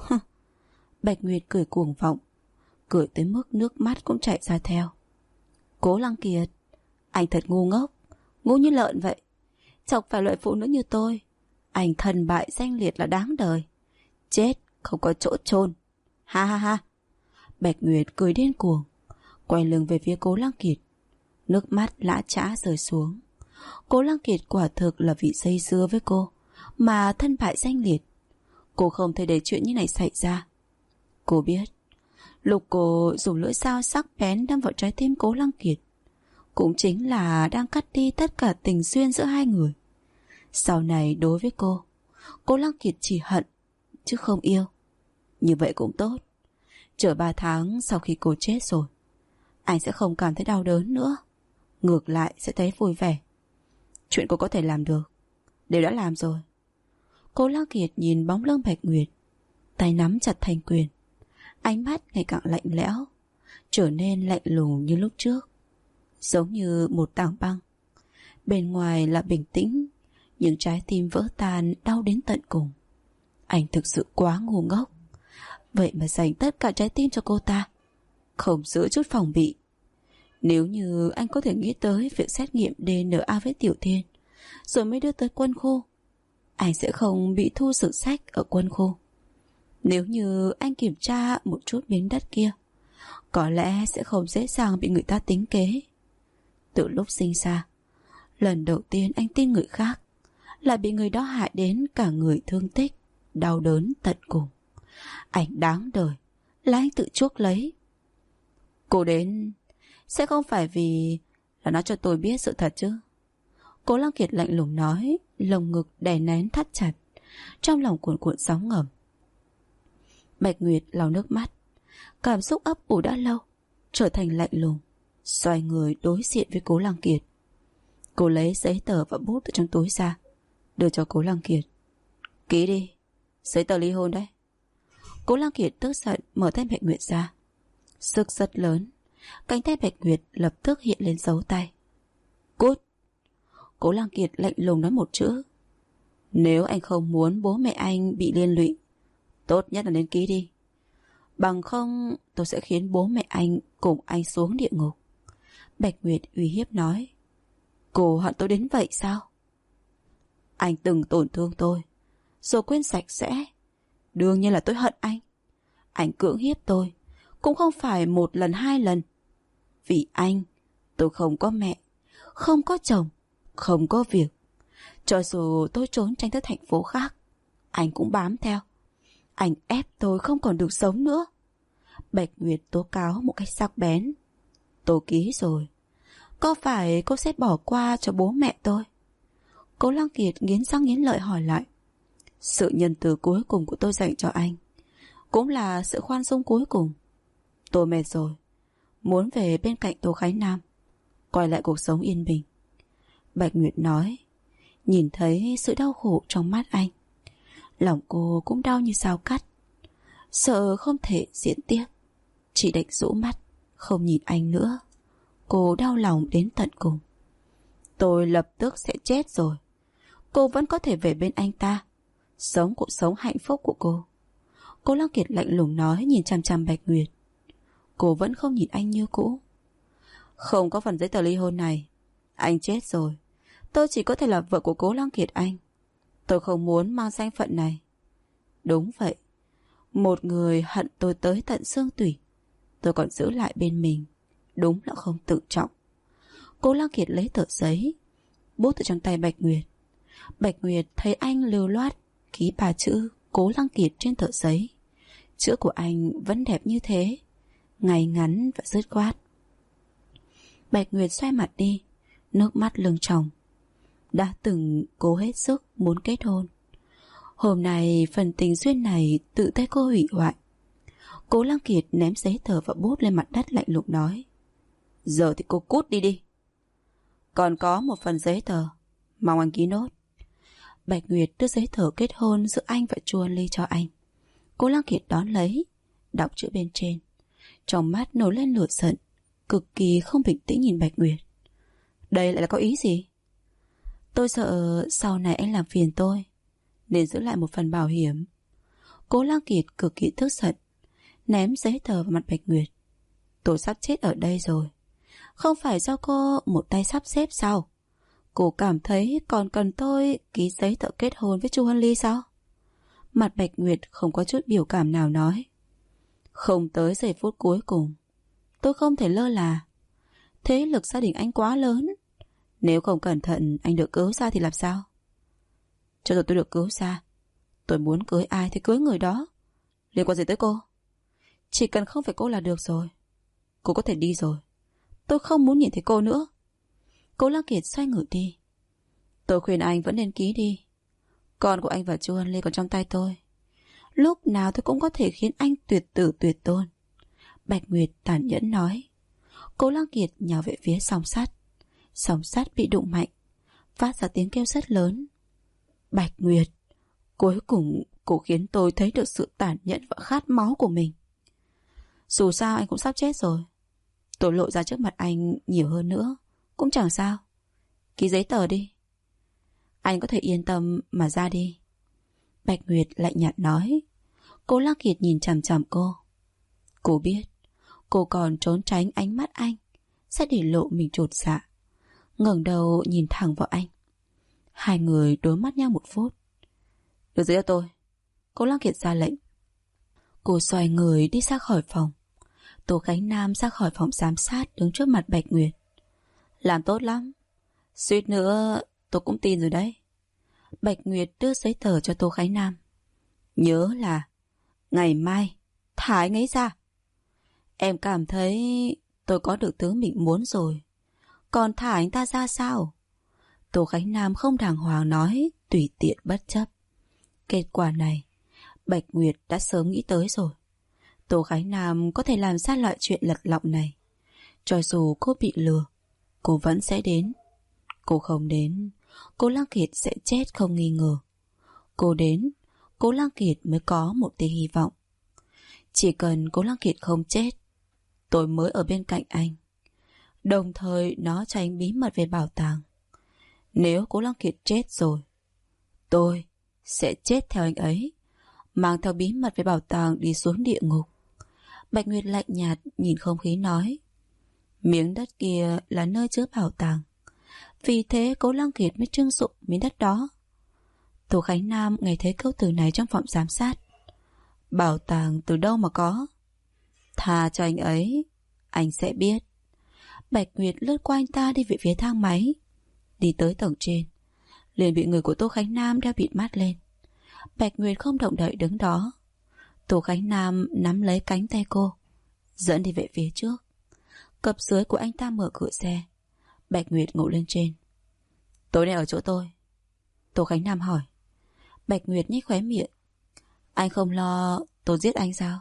Bạch Nguyệt cười cuồng vọng, cười tới mức nước mắt cũng chảy ra theo. Cố Lăng Kiệt, anh thật ngu ngốc, ngu như lợn vậy. Chọc phải loại phụ nữ như tôi, anh thân bại danh liệt là đáng đời. Chết không có chỗ chôn. Ha ha ha. Bạch Nguyệt cười điên cuồng, quay lưng về phía Cố Lăng Kiệt, nước mắt lã chã rơi xuống. Cố Lăng Kiệt quả thực là vì dây dưa với cô mà thân bại danh liệt. Cô không thể để chuyện như này xảy ra. Cô biết lúc cô dùng lưỡi dao sắc bén đâm vào trái tim Cố Lăng Kiệt, cũng chính là đang cắt đi tất cả tình duyên giữa hai người. Sau này đối với cô, Cố Lăng Kiệt chỉ hận chứ không yêu. Như vậy cũng tốt. Chờ 3 tháng sau khi cô chết rồi, anh sẽ không cảm thấy đau đớn nữa, ngược lại sẽ thấy vui vẻ. Chuyện cô có thể làm được đều đã làm rồi. Cố Lăng Kiệt nhìn bóng lưng Bạch Nguyệt, tay nắm chặt thành quyền, ánh mắt ngày càng lạnh lẽo. trở nên lạnh lùng như lúc trước, giống như một tảng băng. Bên ngoài là bình tĩnh, nhưng trái tim vỡ tan đau đến tận cùng. Anh thực sự quá ngu ngốc. Vậy mà dành tất cả trái tim cho cô ta, không giữ chút phòng bị. Nếu như anh có thể nghĩ tới việc xét nghiệm DNA với Tiểu Thiên, rồi mới đưa tới quân khu, anh sẽ không bị thu sử sách ở quân khu. Nếu như anh kiểm tra một chút miếng đất kia, có lẽ sẽ không dễ dàng bị người ta tính kế. Từ lúc sinh ra, lần đầu tiên anh tin người khác, lại bị người đó hại đến cả người thương tích, đau đớn tận cùng. Anh đáng đời, là anh tự chuốc lấy. Cô đến sẽ không phải vì là nói cho tôi biết sự thật chứ? Cố Lăng Kiệt lạnh lùng nói, lồng ngực đè nén thắt chặt, trong lòng cuộn cuộn sóng ngầm. Bạch Nguyệt lau nước mắt, cảm xúc ấp ủ đã lâu trở thành lạnh lùng, xoay người đối diện với Cố Lăng Kiệt. Cô lấy giấy tờ và bút từ trong túi ra, đưa cho Cố Lăng Kiệt. Ký đi, giấy tờ ly hôn đấy. Cố Lăng Kiệt tức giận mở tay Bạch Nguyệt ra. Sức rất lớn, cánh tay Bạch Nguyệt lập tức hiện lên dấu tay. Cút. Cố Lăng Kiệt lạnh lùng nói một chữ. Nếu anh không muốn bố mẹ anh bị liên lụy, tốt nhất là nên ký đi. Bằng không tôi sẽ khiến bố mẹ anh cùng anh xuống địa ngục. Bạch Nguyệt uy hiếp nói. Cô hận tôi đến vậy sao? Anh từng tổn thương tôi, rồi quên sạch sẽ. Đương nhiên là tôi hận anh. Anh cưỡng hiếp tôi, cũng không phải một lần hai lần. Vì anh, tôi không có mẹ, không có chồng, không có việc. Cho dù tôi trốn tránh tới thành phố khác, anh cũng bám theo. Anh ép tôi không còn được sống nữa. Bạch Nguyệt tố cáo một cách sắc bén. Tôi ký rồi, có phải cô sẽ bỏ qua cho bố mẹ tôi? Cố Lăng Kiệt nghiến răng nghiến lợi hỏi lại. Sự nhân từ cuối cùng của tôi dành cho anh, cũng là sự khoan dung cuối cùng. Tôi mệt rồi, muốn về bên cạnh Tô Khánh Nam, quay lại cuộc sống yên bình. Bạch Nguyệt nói. Nhìn thấy sự đau khổ trong mắt anh, lòng cô cũng đau như dao cắt. Sợ không thể diễn tiếp, chỉ đành rũ mắt, không nhìn anh nữa. Cô đau lòng đến tận cùng. Tôi lập tức sẽ chết rồi, cô vẫn có thể về bên anh ta, sống cuộc sống hạnh phúc của cô. Cố Lăng Kiệt lạnh lùng nói, nhìn chằm chằm Bạch Nguyệt. Cô vẫn không nhìn anh như cũ. Không có phần giấy tờ ly hôn này. Anh chết rồi, tôi chỉ có thể là vợ của Cố Lăng Kiệt anh. Tôi không muốn mang danh phận này. Đúng vậy, một người hận tôi tới tận xương tủy, tôi còn giữ lại bên mình, đúng là không tự trọng. Cố Lăng Kiệt lấy tờ giấy, bút từ trong tay Bạch Nguyệt. Bạch Nguyệt thấy anh lưu loát ký 3 chữ Cố Lăng Kiệt trên tờ giấy. Chữ của anh vẫn đẹp như thế, ngay ngắn và dứt khoát. Bạch Nguyệt xoay mặt đi, nước mắt lưng tròng. Đã từng cố hết sức muốn kết hôn, hôm nay phần tình duyên này tự tay cô hủy hoại. Cố Lăng Kiệt ném giấy tờ và bút lên mặt đất lạnh lùng nói. Giờ thì cô cút đi đi. Còn có một phần giấy tờ, mong anh ký nốt. Bạch Nguyệt đưa giấy tờ kết hôn giữa anh và Chu Ân Ly cho anh. Cố Lăng Kiệt đón lấy, đọc chữ bên trên, trong mắt nổi lên lửa giận, cực kỳ không bình tĩnh nhìn Bạch Nguyệt. Đây lại là có ý gì? Tôi sợ sau này anh làm phiền tôi, nên giữ lại một phần bảo hiểm. Cố Lăng Kiệt cực kỳ tức giận, ném giấy tờ vào mặt Bạch Nguyệt. Tôi sắp chết ở đây rồi, không phải do cô một tay sắp xếp sao? Cô cảm thấy còn cần tôi ký giấy tờ kết hôn với Chu Hân Ly sao? Mặt Bạch Nguyệt không có chút biểu cảm nào nói. Không tới giây phút cuối cùng, tôi không thể lơ là. Thế lực gia đình anh quá lớn, nếu không cẩn thận anh được cứu ra thì làm sao? Cho dù tôi được cứu ra, tôi muốn cưới ai thì cưới người đó, liên quan gì tới cô? Chỉ cần không phải cô là được rồi. Cô có thể đi rồi, tôi không muốn nhìn thấy cô nữa. Cố Lăng Kiệt xoay người đi. Tôi khuyên anh vẫn nên ký đi. Con của anh và Chu Ân Lê còn trong tay tôi, lúc nào tôi cũng có thể khiến anh tuyệt tử tuyệt tôn. Bạch Nguyệt tàn nhẫn nói. Cố Lăng Kiệt nhào về phía song sắt. Song sắt bị đụng mạnh, phát ra tiếng kêu rất lớn. Bạch Nguyệt, cuối cùng cô khiến tôi thấy được sự tàn nhẫn và khát máu của mình. Dù sao anh cũng sắp chết rồi. Tôi lộ ra trước mặt anh nhiều hơn nữa cũng chẳng sao. Ký giấy tờ đi. Anh có thể yên tâm mà ra đi. Bạch Nguyệt lạnh nhạt nói. Cố Lăng Kiệt nhìn chằm chằm cô. Cô biết cô còn trốn tránh ánh mắt anh sẽ để lộ mình chột dạ. Ngẩng đầu nhìn thẳng vào anh. Hai người đối mắt nhau một phút. Đưa giấy cho tôi. Cố Lăng Kiệt ra lệnh. Cô xoay người đi ra khỏi phòng. Tô Khánh Nam ra khỏi phòng giám sát đứng trước mặt Bạch Nguyệt. Làm tốt lắm. Suýt nữa tôi cũng tin rồi đấy. Bạch Nguyệt đưa giấy tờ cho Tô Khánh Nam. Nhớ là ngày mai thả anh ấy ra. Em cảm thấy tôi có được thứ mình muốn rồi. Còn thả anh ta ra sao? Tô Khánh Nam không đàng hoàng nói, tùy tiện bất chấp. Kết quả này Bạch Nguyệt đã sớm nghĩ tới rồi. Tô Khánh Nam có thể làm ra loại chuyện lật lọng này. Cho dù cô bị lừa, cô vẫn sẽ đến. Cô không đến, Cố Lăng Kiệt sẽ chết không nghi ngờ. Cô đến, Cố Lăng Kiệt mới có một tia hy vọng. Chỉ cần Cố Lăng Kiệt không chết, tôi mới ở bên cạnh anh. Đồng thời nó cho anh bí mật về bảo tàng. Nếu Cố Lăng Kiệt chết rồi, tôi sẽ chết theo anh ấy, mang theo bí mật về bảo tàng đi xuống địa ngục. Bạch Nguyệt lạnh nhạt nhìn không khí nói. Miếng đất kia là nơi chứa bảo tàng, vì thế Cố Lăng Kiệt mới trưng dụng miếng đất đó. Tô Khánh Nam nghe thấy câu từ này trong phòng giám sát. Bảo tàng từ đâu mà có? Thà cho anh ấy, anh sẽ biết. Bạch Nguyệt lướt qua anh ta đi về phía thang máy. Đi tới tầng trên, liền bị người của Tô Khánh Nam đeo bịt mắt lên. Bạch Nguyệt không động đậy đứng đó. Tô Khánh Nam nắm lấy cánh tay cô, dẫn đi về phía trước. Cấp dưới của anh ta mở cửa xe. Bạch Nguyệt ngồi lên trên. Tối nay ở chỗ tôi. Tô Khánh Nam hỏi. Bạch Nguyệt nhếch khóe miệng. Anh không lo tôi giết anh sao?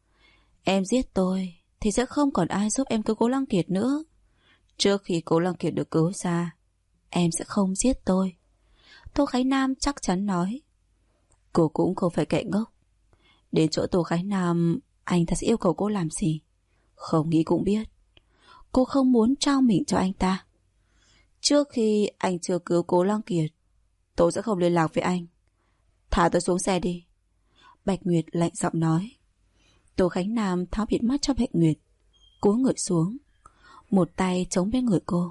Em giết tôi thì sẽ không còn ai giúp em cứu Cố Lăng Kiệt nữa. Trước khi Cố Lăng Kiệt được cứu ra, em sẽ không giết tôi. Tô Khánh Nam chắc chắn nói. Cô cũng không phải kẻ ngốc. Đến chỗ Tô Khánh Nam, anh ta sẽ yêu cầu cô làm gì? Không nghĩ cũng biết. Cô không muốn trao mình cho anh ta. Trước khi anh chưa cứu Cố Lăng Kiệt, tôi sẽ không liên lạc với anh. Thả tôi xuống xe đi. Bạch Nguyệt lạnh giọng nói. Tô Khánh Nam tháo bịt mắt cho Bạch Nguyệt, cúi người xuống, một tay chống bên người cô.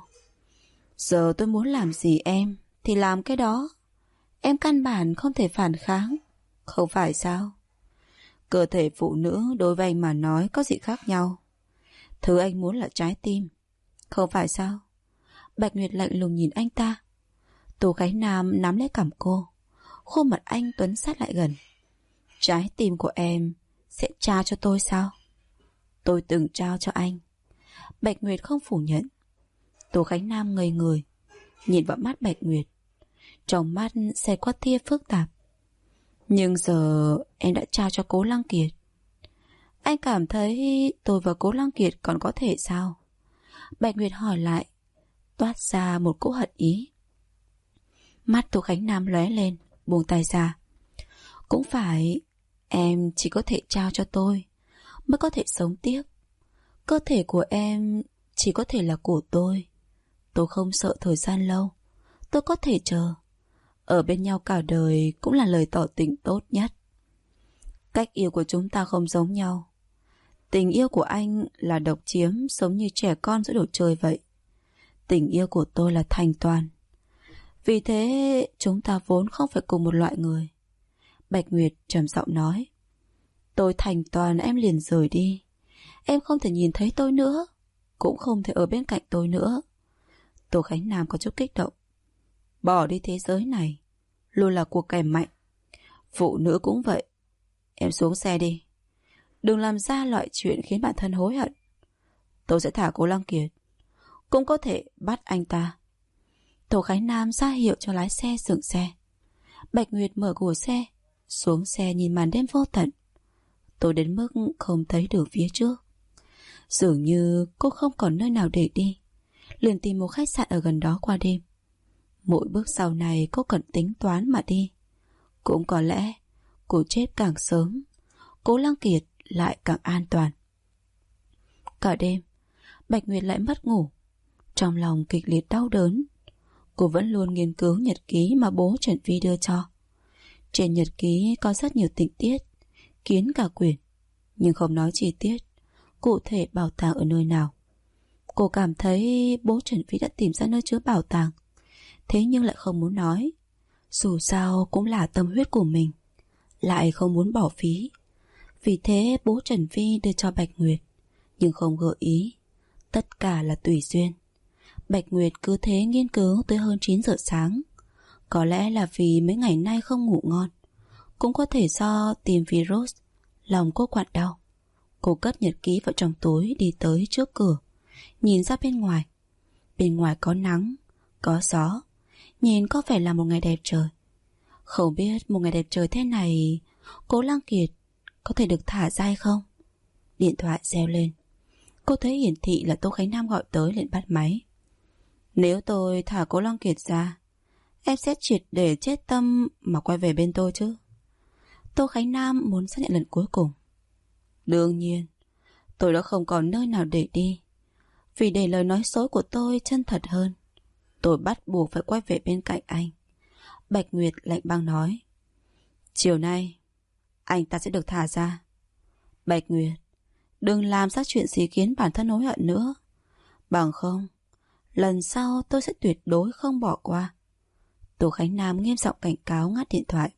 Giờ tôi muốn làm gì em thì làm cái đó. Em căn bản không thể phản kháng, không phải sao? Cơ thể phụ nữ đối với anh mà nói có gì khác nhau. Thứ anh muốn là trái tim, không phải sao? Bạch Nguyệt lạnh lùng nhìn anh ta. Tô Khánh Nam nắm lấy cằm cô. Khuôn mặt anh tuấn sát lại gần. Trái tim của em sẽ trao cho tôi sao? Tôi từng trao cho anh. Bạch Nguyệt không phủ nhận. Tô Khánh Nam ngây người, nhìn vào mắt Bạch Nguyệt. Trong mắt xẹt qua tia phức tạp. Nhưng giờ em đã trao cho Cố Lăng Kiệt. Anh cảm thấy tôi và Cố Lăng Kiệt còn có thể sao? Bạch Nguyệt hỏi lại, toát ra một cỗ hận ý. Mắt Tô Khánh Nam lóe lên, buông tay ra. Cũng phải, em chỉ có thể trao cho tôi mới có thể sống tiếp. Cơ thể của em chỉ có thể là của tôi. Tôi không sợ thời gian lâu. Tôi có thể chờ. Ở bên nhau cả đời cũng là lời tỏ tình tốt nhất. Cách yêu của chúng ta không giống nhau. Tình yêu của anh là độc chiếm, giống như trẻ con giữa đồ chơi vậy. Tình yêu của tôi là thành toàn. Vì thế chúng ta vốn không phải cùng một loại người. Bạch Nguyệt trầm giọng nói. Tôi thành toàn em liền rời đi. Em không thể nhìn thấy tôi nữa, cũng không thể ở bên cạnh tôi nữa. Tô Khánh Nam có chút kích động. Bỏ đi thế giới này luôn là cuộc kẻ mạnh. Phụ nữ cũng vậy. Em xuống xe đi. Đừng làm ra loại chuyện khiến bản thân hối hận. Tôi sẽ thả Cố Lăng Kiệt, cũng có thể bắt anh ta. Tô Khánh Nam ra hiệu cho lái xe dừng xe. Bạch Nguyệt mở cửa xe, xuống xe nhìn màn đêm vô tận. Tôi đến mức không thấy được phía trước. Dường như cô không còn nơi nào để đi, liền tìm một khách sạn ở gần đó qua đêm. Mỗi bước sau này cô cần tính toán mà đi. Cũng có lẽ cô chết càng sớm, Cố Lăng Kiệt lại càng an toàn. Cả đêm Bạch Nguyệt lại mất ngủ. Trong lòng kịch liệt đau đớn. Cô vẫn luôn nghiên cứu nhật ký mà bố Trần Phi đưa cho. Trên nhật ký có rất nhiều tình tiết, kiến cả quyển, nhưng không nói chi tiết cụ thể bảo tàng ở nơi nào. Cô cảm thấy bố Trần Phi đã tìm ra nơi chứa bảo tàng, thế nhưng lại không muốn nói. Dù sao cũng là tâm huyết của mình, lại không muốn bỏ phí. Vì thế bố Trần Phi đưa cho Bạch Nguyệt, nhưng không gợi ý. Tất cả là tùy duyên. Bạch Nguyệt cứ thế nghiên cứu tới hơn 9 giờ sáng. Có lẽ là vì mấy ngày nay không ngủ ngon, cũng có thể do tìm virus, lòng cô quặn đau. Cô cất nhật ký vào trong túi, đi tới trước cửa, nhìn ra bên ngoài. Bên ngoài có nắng, có gió, nhìn có vẻ là một ngày đẹp trời. Không biết một ngày đẹp trời thế này Cố Lăng Kiệt có thể được thả ra hay không? Điện thoại reo lên. Cô thấy hiển thị là Tô Khánh Nam gọi tới, liền bắt máy. Nếu tôi thả Cố Lăng Kiệt ra, em sẽ triệt để chết tâm mà quay về bên tôi chứ? Tô Khánh Nam muốn xác nhận lần cuối cùng. Đương nhiên, tôi đã không còn nơi nào để đi. Vì để lời nói dối của tôi chân thật hơn, tôi bắt buộc phải quay về bên cạnh anh. Bạch Nguyệt lạnh băng nói. Chiều nay anh ta sẽ được thả ra. Bạch Nguyệt, đừng làm ra chuyện gì khiến bản thân hối hận nữa. Bằng không, lần sau tôi sẽ tuyệt đối không bỏ qua. Tô Khánh Nam nghiêm giọng cảnh cáo, ngắt điện thoại.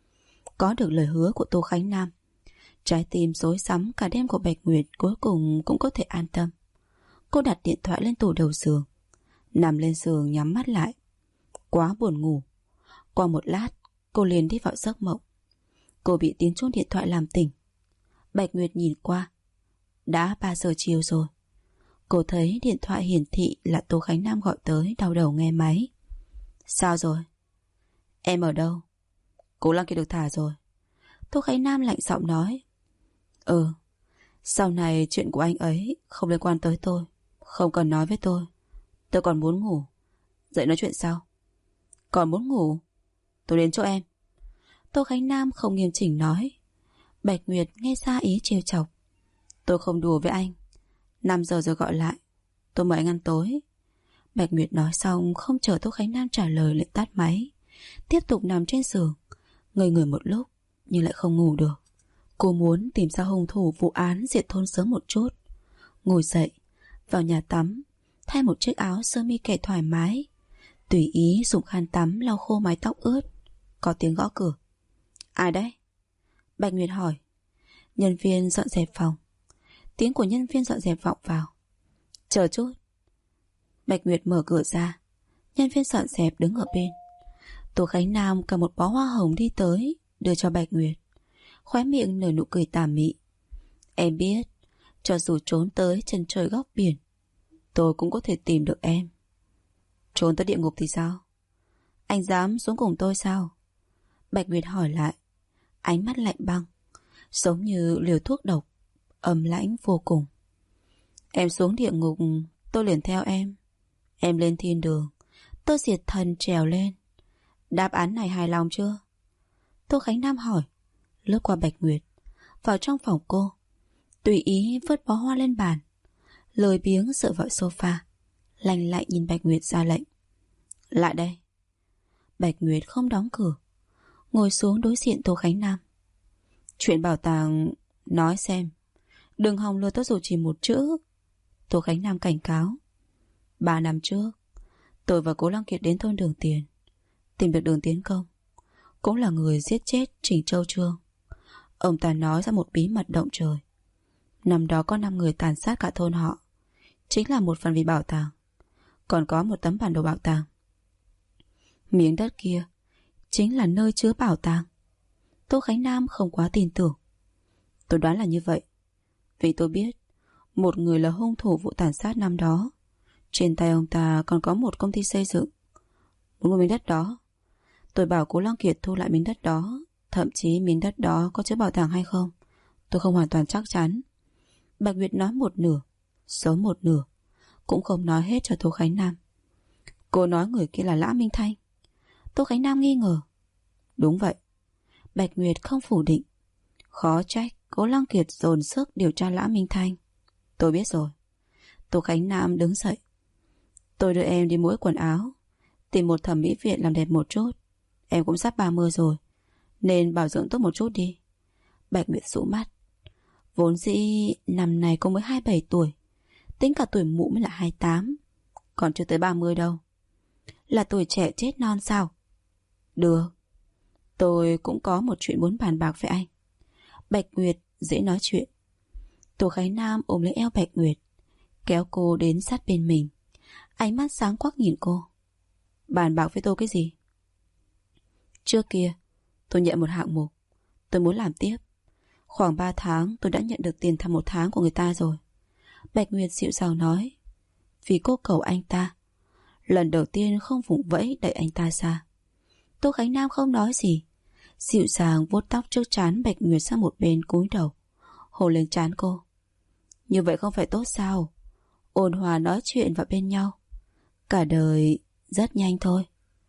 Có được lời hứa của Tô Khánh Nam, trái tim rối rắm cả đêm của Bạch Nguyệt cuối cùng cũng có thể an tâm. Cô đặt điện thoại lên tủ đầu giường, nằm lên giường nhắm mắt lại. Quá buồn ngủ. Qua một lát, cô liền đi vào giấc mộng. Cô bị tiếng chuông điện thoại làm tỉnh. Bạch Nguyệt nhìn qua. Đã 3 giờ chiều rồi. Cô thấy điện thoại hiển thị là Tô Khánh Nam gọi tới, đau đầu nghe máy. Sao rồi? Em ở đâu? Cố Lăng Kiệt được thả rồi. Tô Khánh Nam lạnh giọng nói. Sau này chuyện của anh ấy không liên quan tới tôi. Không cần nói với tôi. Tôi còn muốn ngủ. Dậy nói chuyện sau. Còn muốn ngủ? Tôi đến chỗ em. Tô Khánh Nam không nghiêm chỉnh nói. Bạch Nguyệt nghe ra ý trêu chọc. Tôi không đùa với anh. 5 giờ rồi gọi lại. Tôi mời anh ăn tối. Bạch Nguyệt nói xong không chờ Tô Khánh Nam trả lời liền tắt máy. Tiếp tục nằm trên giường, ngây người một lúc nhưng lại không ngủ được. Cô muốn tìm ra hung thủ vụ án diệt thôn sớm một chút. Ngồi dậy, vào nhà tắm, thay một chiếc áo sơ mi kẻ thoải mái, tùy ý dùng khăn tắm lau khô mái tóc ướt. Có tiếng gõ cửa. Ai đấy? Bạch Nguyệt hỏi. Nhân viên dọn dẹp phòng. Tiếng của nhân viên dọn dẹp vọng vào. Chờ chút. Bạch Nguyệt mở cửa ra. Nhân viên dọn dẹp đứng ở bên. Tô Khánh Nam cầm một bó hoa hồng đi tới, đưa cho Bạch Nguyệt. Khóe miệng nở nụ cười tà mị. Em biết, cho dù trốn tới chân trời góc biển, tôi cũng có thể tìm được em. Trốn tới địa ngục thì sao? Anh dám xuống cùng tôi sao? Bạch Nguyệt hỏi lại. Ánh mắt lạnh băng, giống như liều thuốc độc, âm lãnh vô cùng. Em xuống địa ngục, tôi liền theo em. Em lên thiên đường, tôi diệt thần trèo lên. Đáp án này hài lòng chưa? Tô Khánh Nam hỏi, lướt qua Bạch Nguyệt, vào trong phòng cô, tùy ý vứt bó hoa lên bàn, lười biếng dựa vào sofa, lạnh lạnh nhìn Bạch Nguyệt ra lệnh. Lại đây. Bạch Nguyệt không đóng cửa, ngồi xuống đối diện Tô Khánh Nam. Chuyện bảo tàng, nói xem, đừng hòng lừa tôi dù chỉ một chữ. Tô Khánh Nam cảnh cáo. 3 năm trước, tôi và Cố Lăng Kiệt đến thôn Đường Tiền, tìm được Đường Tiến Công, cũng là người giết chết Trình Châu Trương. Ông ta nói ra một bí mật động trời. Năm đó có 5 người tàn sát cả thôn họ, chính là một phần vì bảo tàng. Còn có một tấm bản đồ bảo tàng. Miếng đất kia chính là nơi chứa bảo tàng. Tô Khánh Nam không quá tin tưởng. Tôi đoán là như vậy, vì tôi biết một người là hung thủ vụ tàn sát năm đó. Trên tay ông ta còn có một công ty xây dựng. Muốn mua miếng đất đó. Tôi bảo Cố Lăng Kiệt thu lại miếng đất đó. Thậm chí miếng đất đó có chứa bảo tàng hay không, tôi không hoàn toàn chắc chắn. Bạch Nguyệt nói một nửa, giấu một nửa, cũng không nói hết cho Tô Khánh Nam. Cô nói người kia là Lã Minh Thanh. Tô Khánh Nam nghi ngờ. Đúng vậy. Bạch Nguyệt không phủ định. Khó trách Cố Lăng Kiệt dồn sức điều tra Lã Minh Thanh. Tôi biết rồi. Tô Khánh Nam đứng dậy. Tôi đưa em đi mỗi quần áo, tìm một thẩm mỹ viện làm đẹp một chút. Em cũng sắp 30 rồi, nên bảo dưỡng tốt một chút đi. Bạch Nguyệt rũ mắt. Vốn dĩ năm này cô mới 27 tuổi, tính cả tuổi mụ mới là 28, còn chưa tới 30 đâu. Là tuổi trẻ chết non sao? Được, tôi cũng có một chuyện muốn bàn bạc với anh. Bạch Nguyệt dễ nói chuyện. Tô Khánh Nam ôm lấy eo Bạch Nguyệt, kéo cô đến sát bên mình. Ánh mắt sáng quắc nhìn cô. Bàn bạc với tôi cái gì? Trước kia tôi nhận một hạng mục, tôi muốn làm tiếp. Khoảng 3 tháng tôi đã nhận được tiền thăm 1 tháng của người ta rồi. Bạch Nguyệt dịu dàng nói. Vì cô cầu anh ta, lần đầu tiên không vùng vẫy đẩy anh ta ra. Tô Khánh Nam không nói gì, dịu dàng vuốt tóc trước trán Bạch Nguyệt sang một bên, cúi đầu hôn lên trán cô. Như vậy không phải tốt sao? Ôn hòa nói chuyện và bên nhau, cả đời rất nhanh thôi.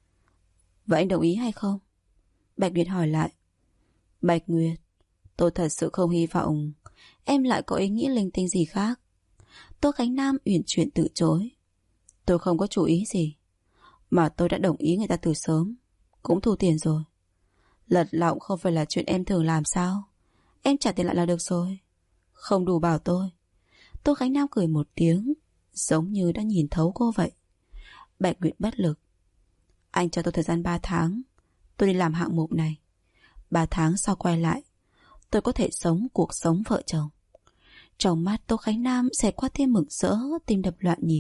Vậy anh đồng ý hay không? Bạch Nguyệt hỏi lại. Bạch Nguyệt, tôi thật sự không hy vọng em lại có ý nghĩ linh tinh gì khác. Tô Khánh Nam uyển chuyển từ chối. Tôi không có chủ ý gì, mà tôi đã đồng ý người ta từ sớm, cũng thu tiền rồi. Lật lọng không phải là chuyện em thường làm sao? Em trả tiền lại là được rồi. Không đủ bảo tôi. Tô Khánh Nam cười một tiếng, giống như đã nhìn thấu cô vậy. Bạch Nguyệt bất lực. Anh cho tôi thời gian 3 tháng, tôi đi làm hạng mục này. 3 tháng sau quay lại, tôi có thể sống cuộc sống vợ chồng. Trong mắt Tô Khánh Nam xẹt qua thêm mừng rỡ, tim đập loạn nhịp.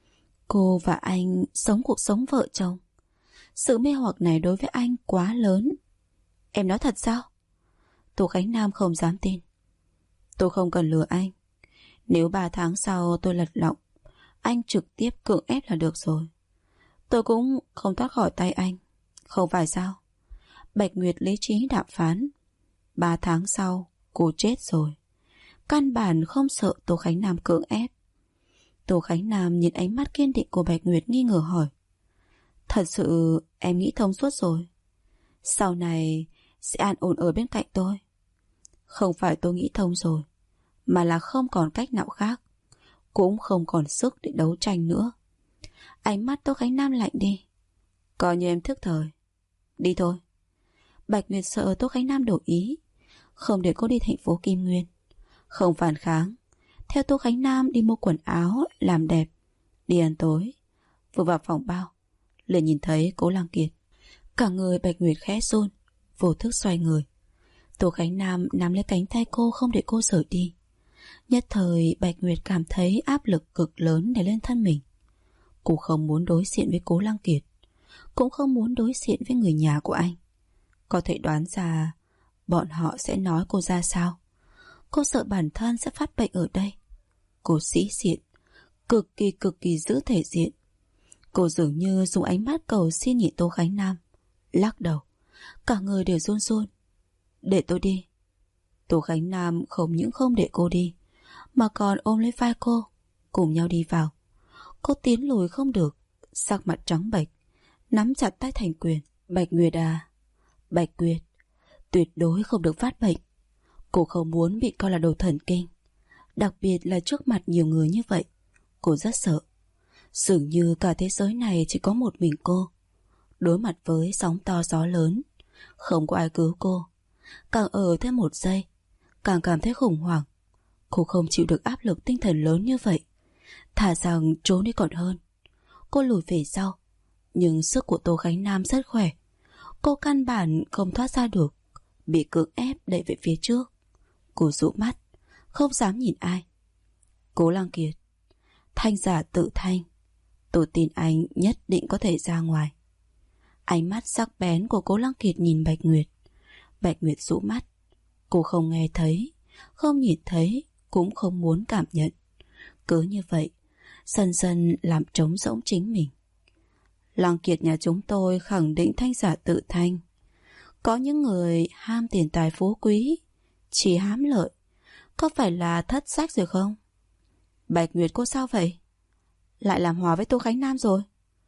Cô và anh sống cuộc sống vợ chồng. Sự mê hoặc này đối với anh quá lớn. Em nói thật sao? Tô Khánh Nam không dám tin. Tôi không cần lừa anh. Nếu 3 tháng sau tôi lật lọng, anh trực tiếp cưỡng ép là được rồi. Tôi cũng không thoát khỏi tay anh, không phải sao? Bạch Nguyệt lý trí đàm phán. 3 tháng sau cô chết rồi. Căn bản không sợ Tô Khánh Nam cưỡng ép. Tô Khánh Nam nhìn ánh mắt kiên định của Bạch Nguyệt, nghi ngờ hỏi. Thật sự em nghĩ thông suốt rồi. Sau này sẽ an ổn ở bên cạnh tôi. Không phải tôi nghĩ thông rồi, mà là không còn cách nào khác, cũng không còn sức để đấu tranh nữa. Ánh mắt Tô Khánh Nam lạnh đi. Coi như em thức thời. Đi thôi. Bạch Nguyệt sợ Tô Khánh Nam đổi ý, không để cô đi thành phố Kim Nguyên. Không phản kháng, theo Tô Khánh Nam đi mua quần áo làm đẹp, đi ăn tối. Vừa vào phòng bao, liền nhìn thấy Cố Lăng Kiệt. Cả người Bạch Nguyệt khẽ run, vô thức xoay người. Tô Khánh Nam nắm lấy cánh tay cô, không để cô rời đi. Nhất thời Bạch Nguyệt cảm thấy áp lực cực lớn đè lên thân mình. Cô không muốn đối diện với Cố Lăng Kiệt, cũng không muốn đối diện với người nhà của anh. Có thể đoán ra bọn họ sẽ nói cô ra sao. Cô sợ bản thân sẽ phát bệnh ở đây. Cô sĩ diện, cực kỳ giữ thể diện. Cô dường như dùng ánh mắt cầu xin nhìn Tô Khánh Nam. Lắc đầu, cả người đều run run. Để tôi đi. Tô Khánh Nam không những không để cô đi, mà còn ôm lấy vai cô, cùng nhau đi vào. Cô tiến lùi không được, sắc mặt trắng bệch, nắm chặt tay thành quyền. Bạch Nguyệt à, Bạch Nguyệt, tuyệt đối không được phát bệnh. Cô không muốn bị coi là đồ thần kinh, đặc biệt là trước mặt nhiều người như vậy. Cô rất sợ, dường như cả thế giới này chỉ có một mình cô. Đối mặt với sóng to gió lớn, không có ai cứu cô. Càng ở thêm một giây, càng cảm thấy khủng hoảng. Cô không chịu được áp lực tinh thần lớn như vậy, thà rằng trốn đi còn hơn. Cô lùi về sau, nhưng sức của Tô Khánh Nam rất khỏe. Cô căn bản không thoát ra được, bị cưỡng ép đẩy về phía trước. Cô dụ mắt, không dám nhìn ai. Cố Lăng Kiệt, Thanh giả tự thanh, tôi tin anh nhất định có thể ra ngoài. Ánh mắt sắc bén của Cố Lăng Kiệt nhìn Bạch Nguyệt. Bạch Nguyệt dụ mắt. Cô không nghe thấy, không nhìn thấy, cũng không muốn cảm nhận. Cứ như vậy, dần dần làm trống rỗng chính mình. Lăng Kiệt nhà chúng tôi khẳng định thanh giả tự thanh. Có những người ham tiền tài phú quý, chỉ hám lợi. Có phải là thất sách rồi không? Bạch Nguyệt cô sao vậy? Lại làm hòa với Tô Khánh Nam rồi?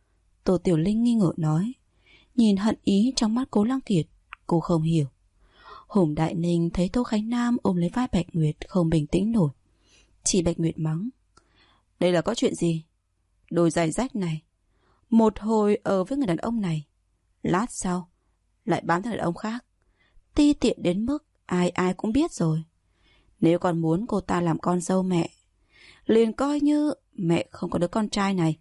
Tô Tiểu Linh nghi ngờ nói. Nhìn hận ý trong mắt Cố Lăng Kiệt, cô không hiểu. Hùng Đại Ninh thấy Tô Khánh Nam ôm lấy vai Bạch Nguyệt không bình tĩnh nổi, chỉ Bạch Nguyệt mắng. Đây là có chuyện gì? Đôi giày rách này, một hồi ở với người đàn ông này, lát sau lại bám theo đàn ông khác. Ti tiện đến mức ai ai cũng biết rồi. Nếu còn muốn cô ta làm con dâu mẹ, liền coi như mẹ không có đứa con trai này.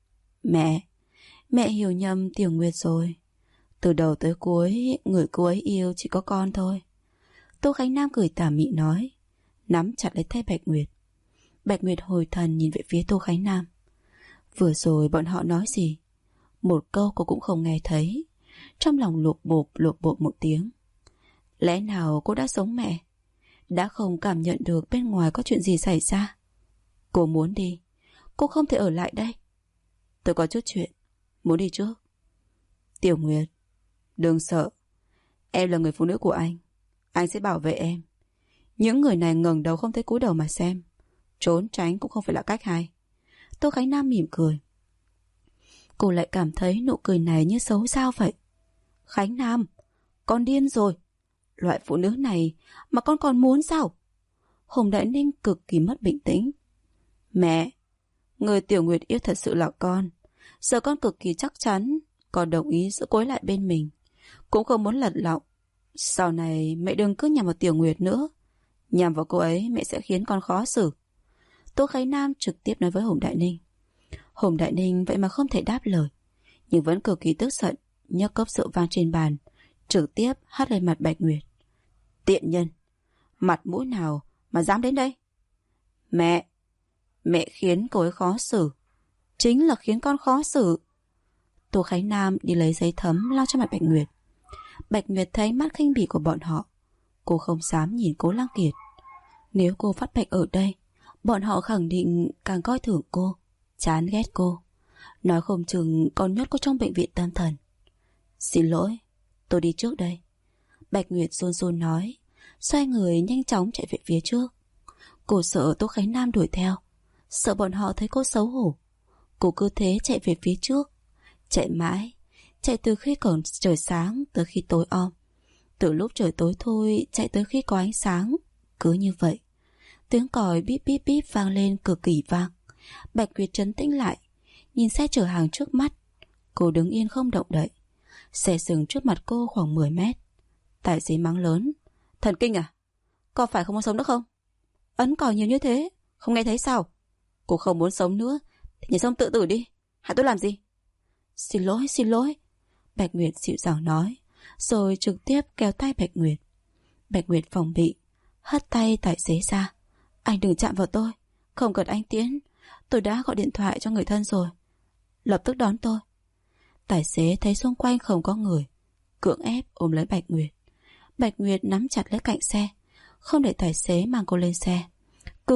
Mẹ hiểu nhầm Tiểu Nguyệt rồi. Từ đầu tới cuối, người cô ấy yêu chỉ có con thôi. Tô Khánh Nam cười tà mị nói, nắm chặt lấy tay Bạch Nguyệt. Bạch Nguyệt hồi thần nhìn về phía Tô Khánh Nam. Vừa rồi bọn họ nói gì? Một câu cô cũng không nghe thấy. Trong lòng lột bột một tiếng. Lẽ nào cô đã sống mẹ? Đã không cảm nhận được bên ngoài có chuyện gì xảy ra? Cô muốn đi, cô không thể ở lại đây. Tôi có chút chuyện muốn đi trước. Tiểu Nguyệt, đừng sợ. Em là người phụ nữ của anh sẽ bảo vệ em. Những người này ngẩng đầu không thấy cúi đầu mà xem. Trốn tránh cũng không phải là cách hay. Tô Khánh Nam mỉm cười. Cô lại cảm thấy nụ cười này như xấu sao vậy. Khánh Nam, con điên rồi. Loại phụ nữ này mà con còn muốn sao? Hồng Đại Ninh cực kỳ mất bình tĩnh. Mẹ, người Tiểu Nguyệt yêu thật sự là con. Giờ con cực kỳ chắc chắn con đồng ý giữ cô ấy lại bên mình. Cũng không muốn lật lọng. Sau này mẹ đừng cứ nhằm vào Tiểu Nguyệt nữa. Nhằm vào cô ấy mẹ sẽ khiến con khó xử. Tô Khánh Nam trực tiếp nói với Hồng Đại Ninh. Hồng Đại Ninh vậy mà không thể đáp lời, nhưng vẫn cực kỳ tức giận, nhấc cốc rượu vang trên bàn, trực tiếp hất lên mặt Bạch Nguyệt. Tiện nhân, mặt mũi nào mà dám đến đây? Mẹ khiến cô ấy khó xử. Chính là khiến con khó xử. Tô Khánh Nam đi lấy giấy thấm lau cho mặt Bạch Nguyệt. Bạch Nguyệt thấy mắt khinh bỉ của bọn họ, cô không dám nhìn Cố Lăng Kiệt. Nếu cô phát bệnh ở đây, bọn họ khẳng định càng coi thường cô, chán ghét cô. Nói không chừng còn nhốt cô trong bệnh viện tâm thần. Xin lỗi, tôi đi trước đây. Bạch Nguyệt run run nói, xoay người nhanh chóng chạy về phía trước. Cô sợ Tô Khánh Nam đuổi theo, sợ bọn họ thấy cô xấu hổ. Cô cứ thế chạy về phía trước, chạy mãi, chạy từ khi còn trời sáng tới khi tối om, từ lúc trời tối thôi chạy tới khi có ánh sáng. Cứ như vậy, tiếng còi bíp bíp bíp vang lên cực kỳ vang. Bạch Nguyệt trấn tĩnh lại, nhìn xe chở hàng trước mắt. Cô đứng yên không động đậy. Xe dừng trước mặt cô khoảng 10 mét. Tài xế mắng lớn, thần kinh à? Có phải không muốn sống nữa không? Ấn còi nhiều như thế, không nghe thấy sao? Cô không muốn sống nữa thì nhảy sông tự tử đi, hại tôi làm gì? Xin lỗi. Bạch Nguyệt dịu dàng nói, rồi trực tiếp kéo tay Bạch Nguyệt. Bạch Nguyệt phòng bị, hất tay tài xế ra. Anh đừng chạm vào tôi, không cần anh tiễn. Tôi đã gọi điện thoại cho người thân rồi, lập tức đón tôi. Tài xế thấy xung quanh không có người, cưỡng ép ôm lấy Bạch Nguyệt. Bạch Nguyệt nắm chặt lấy cạnh xe, không để tài xế mang cô lên xe. Cứu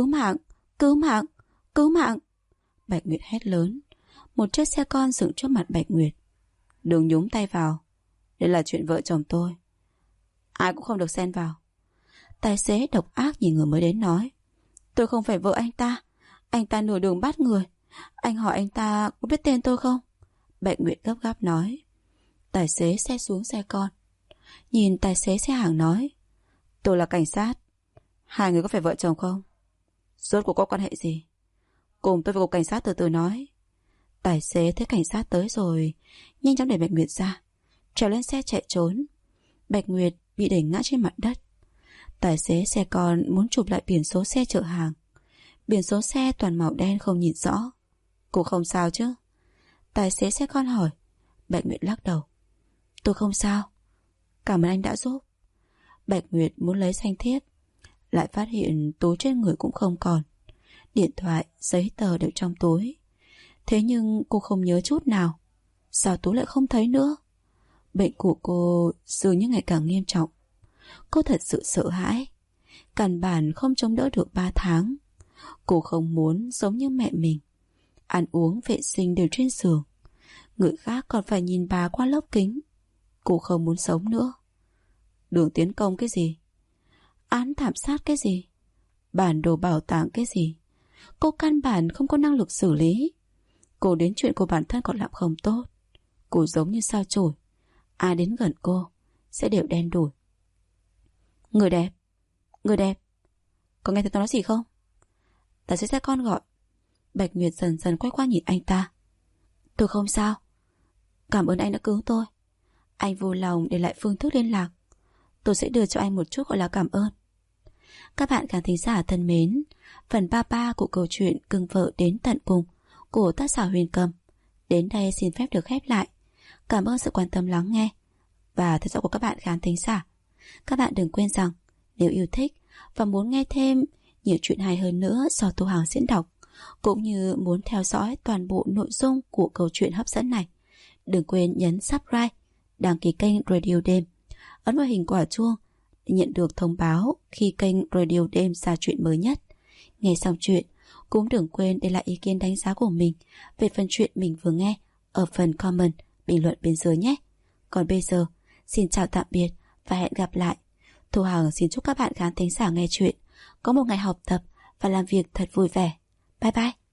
mạng. Bạch Nguyệt hét lớn. Một chiếc xe con dừng trước mặt Bạch Nguyệt. Đừng nhúng tay vào, đây là chuyện vợ chồng tôi, ai cũng không được xen vào. Tài xế độc ác nhìn người mới đến nói, tôi không phải vợ anh ta nửa đường bắt người. Anh hỏi anh ta có biết tên tôi không? Bạch Nguyệt gấp gáp nói. Tài xế xe xuống xe con, nhìn tài xế xe hàng nói, tôi là cảnh sát. Hai người có phải vợ chồng không? Rốt cuộc có quan hệ gì? Cùng tôi vào cục cảnh sát từ từ nói. Tài xế thấy cảnh sát tới rồi, nhanh chóng đẩy Bạch Nguyệt ra, trèo lên xe chạy trốn. Bạch Nguyệt bị đẩy ngã trên mặt đất. Tài xế xe con muốn chụp lại biển số xe chở hàng. Biển số xe toàn màu đen không nhìn rõ. Cô không sao chứ? Tài xế xe con hỏi. Bạch Nguyệt lắc đầu. Tôi không sao, cảm ơn anh đã giúp. Bạch Nguyệt muốn lấy danh thiếp, lại phát hiện túi trên người cũng không còn. Điện thoại, giấy tờ đều trong túi. Thế nhưng cô không nhớ chút nào. Sao túi lại không thấy nữa? Bệnh của cô dường như ngày càng nghiêm trọng. Cô thật sự sợ hãi. Căn bản không chống đỡ được 3 tháng. Cô không muốn giống như mẹ mình, ăn uống vệ sinh đều trên giường. Người khác còn phải nhìn bà qua lớp kính. Cô không muốn sống nữa. Đường tiến công cái gì? Án thảm sát cái gì? Bản đồ bảo tàng cái gì? Cô căn bản không có năng lực xử lý. Cô đến chuyện của bản thân còn làm không tốt. Cô giống như sao chổi, ai đến gần cô sẽ đều đen đủi. Người đẹp, có nghe thấy tôi nói gì không? Tài xế xe con gọi. Bạch Nguyệt dần dần quay qua nhìn anh ta. Tôi không sao. Cảm ơn anh đã cứu tôi. Anh vui lòng để lại phương thức liên lạc. Tôi sẽ đưa cho anh một chút gọi là cảm ơn. Các bạn khán thính giả thân mến, phần 33 của câu chuyện Cưng Vợ Đến Tận Cùng của tác giả Huyền Cầm đến đây xin phép được khép lại. Cảm ơn sự quan tâm lắng nghe và theo dõi của các bạn khán thính giả. Các bạn đừng quên rằng nếu yêu thích và muốn nghe thêm nhiều chuyện hay hơn nữa do Thu Hằng diễn đọc, cũng như muốn theo dõi toàn bộ nội dung của câu chuyện hấp dẫn này, đừng quên nhấn subscribe, đăng ký kênh Radio Đêm, ấn vào hình quả chuông để nhận được thông báo khi kênh Radio Đêm ra chuyện mới nhất. Nghe xong chuyện, cũng đừng quên để lại ý kiến đánh giá của mình về phần chuyện mình vừa nghe ở phần comment, bình luận bên dưới nhé. Còn bây giờ, xin chào tạm biệt và hẹn gặp lại. Thu Hằng xin chúc các bạn khán thính giả nghe chuyện có một ngày học tập và làm việc thật vui vẻ. Bye bye.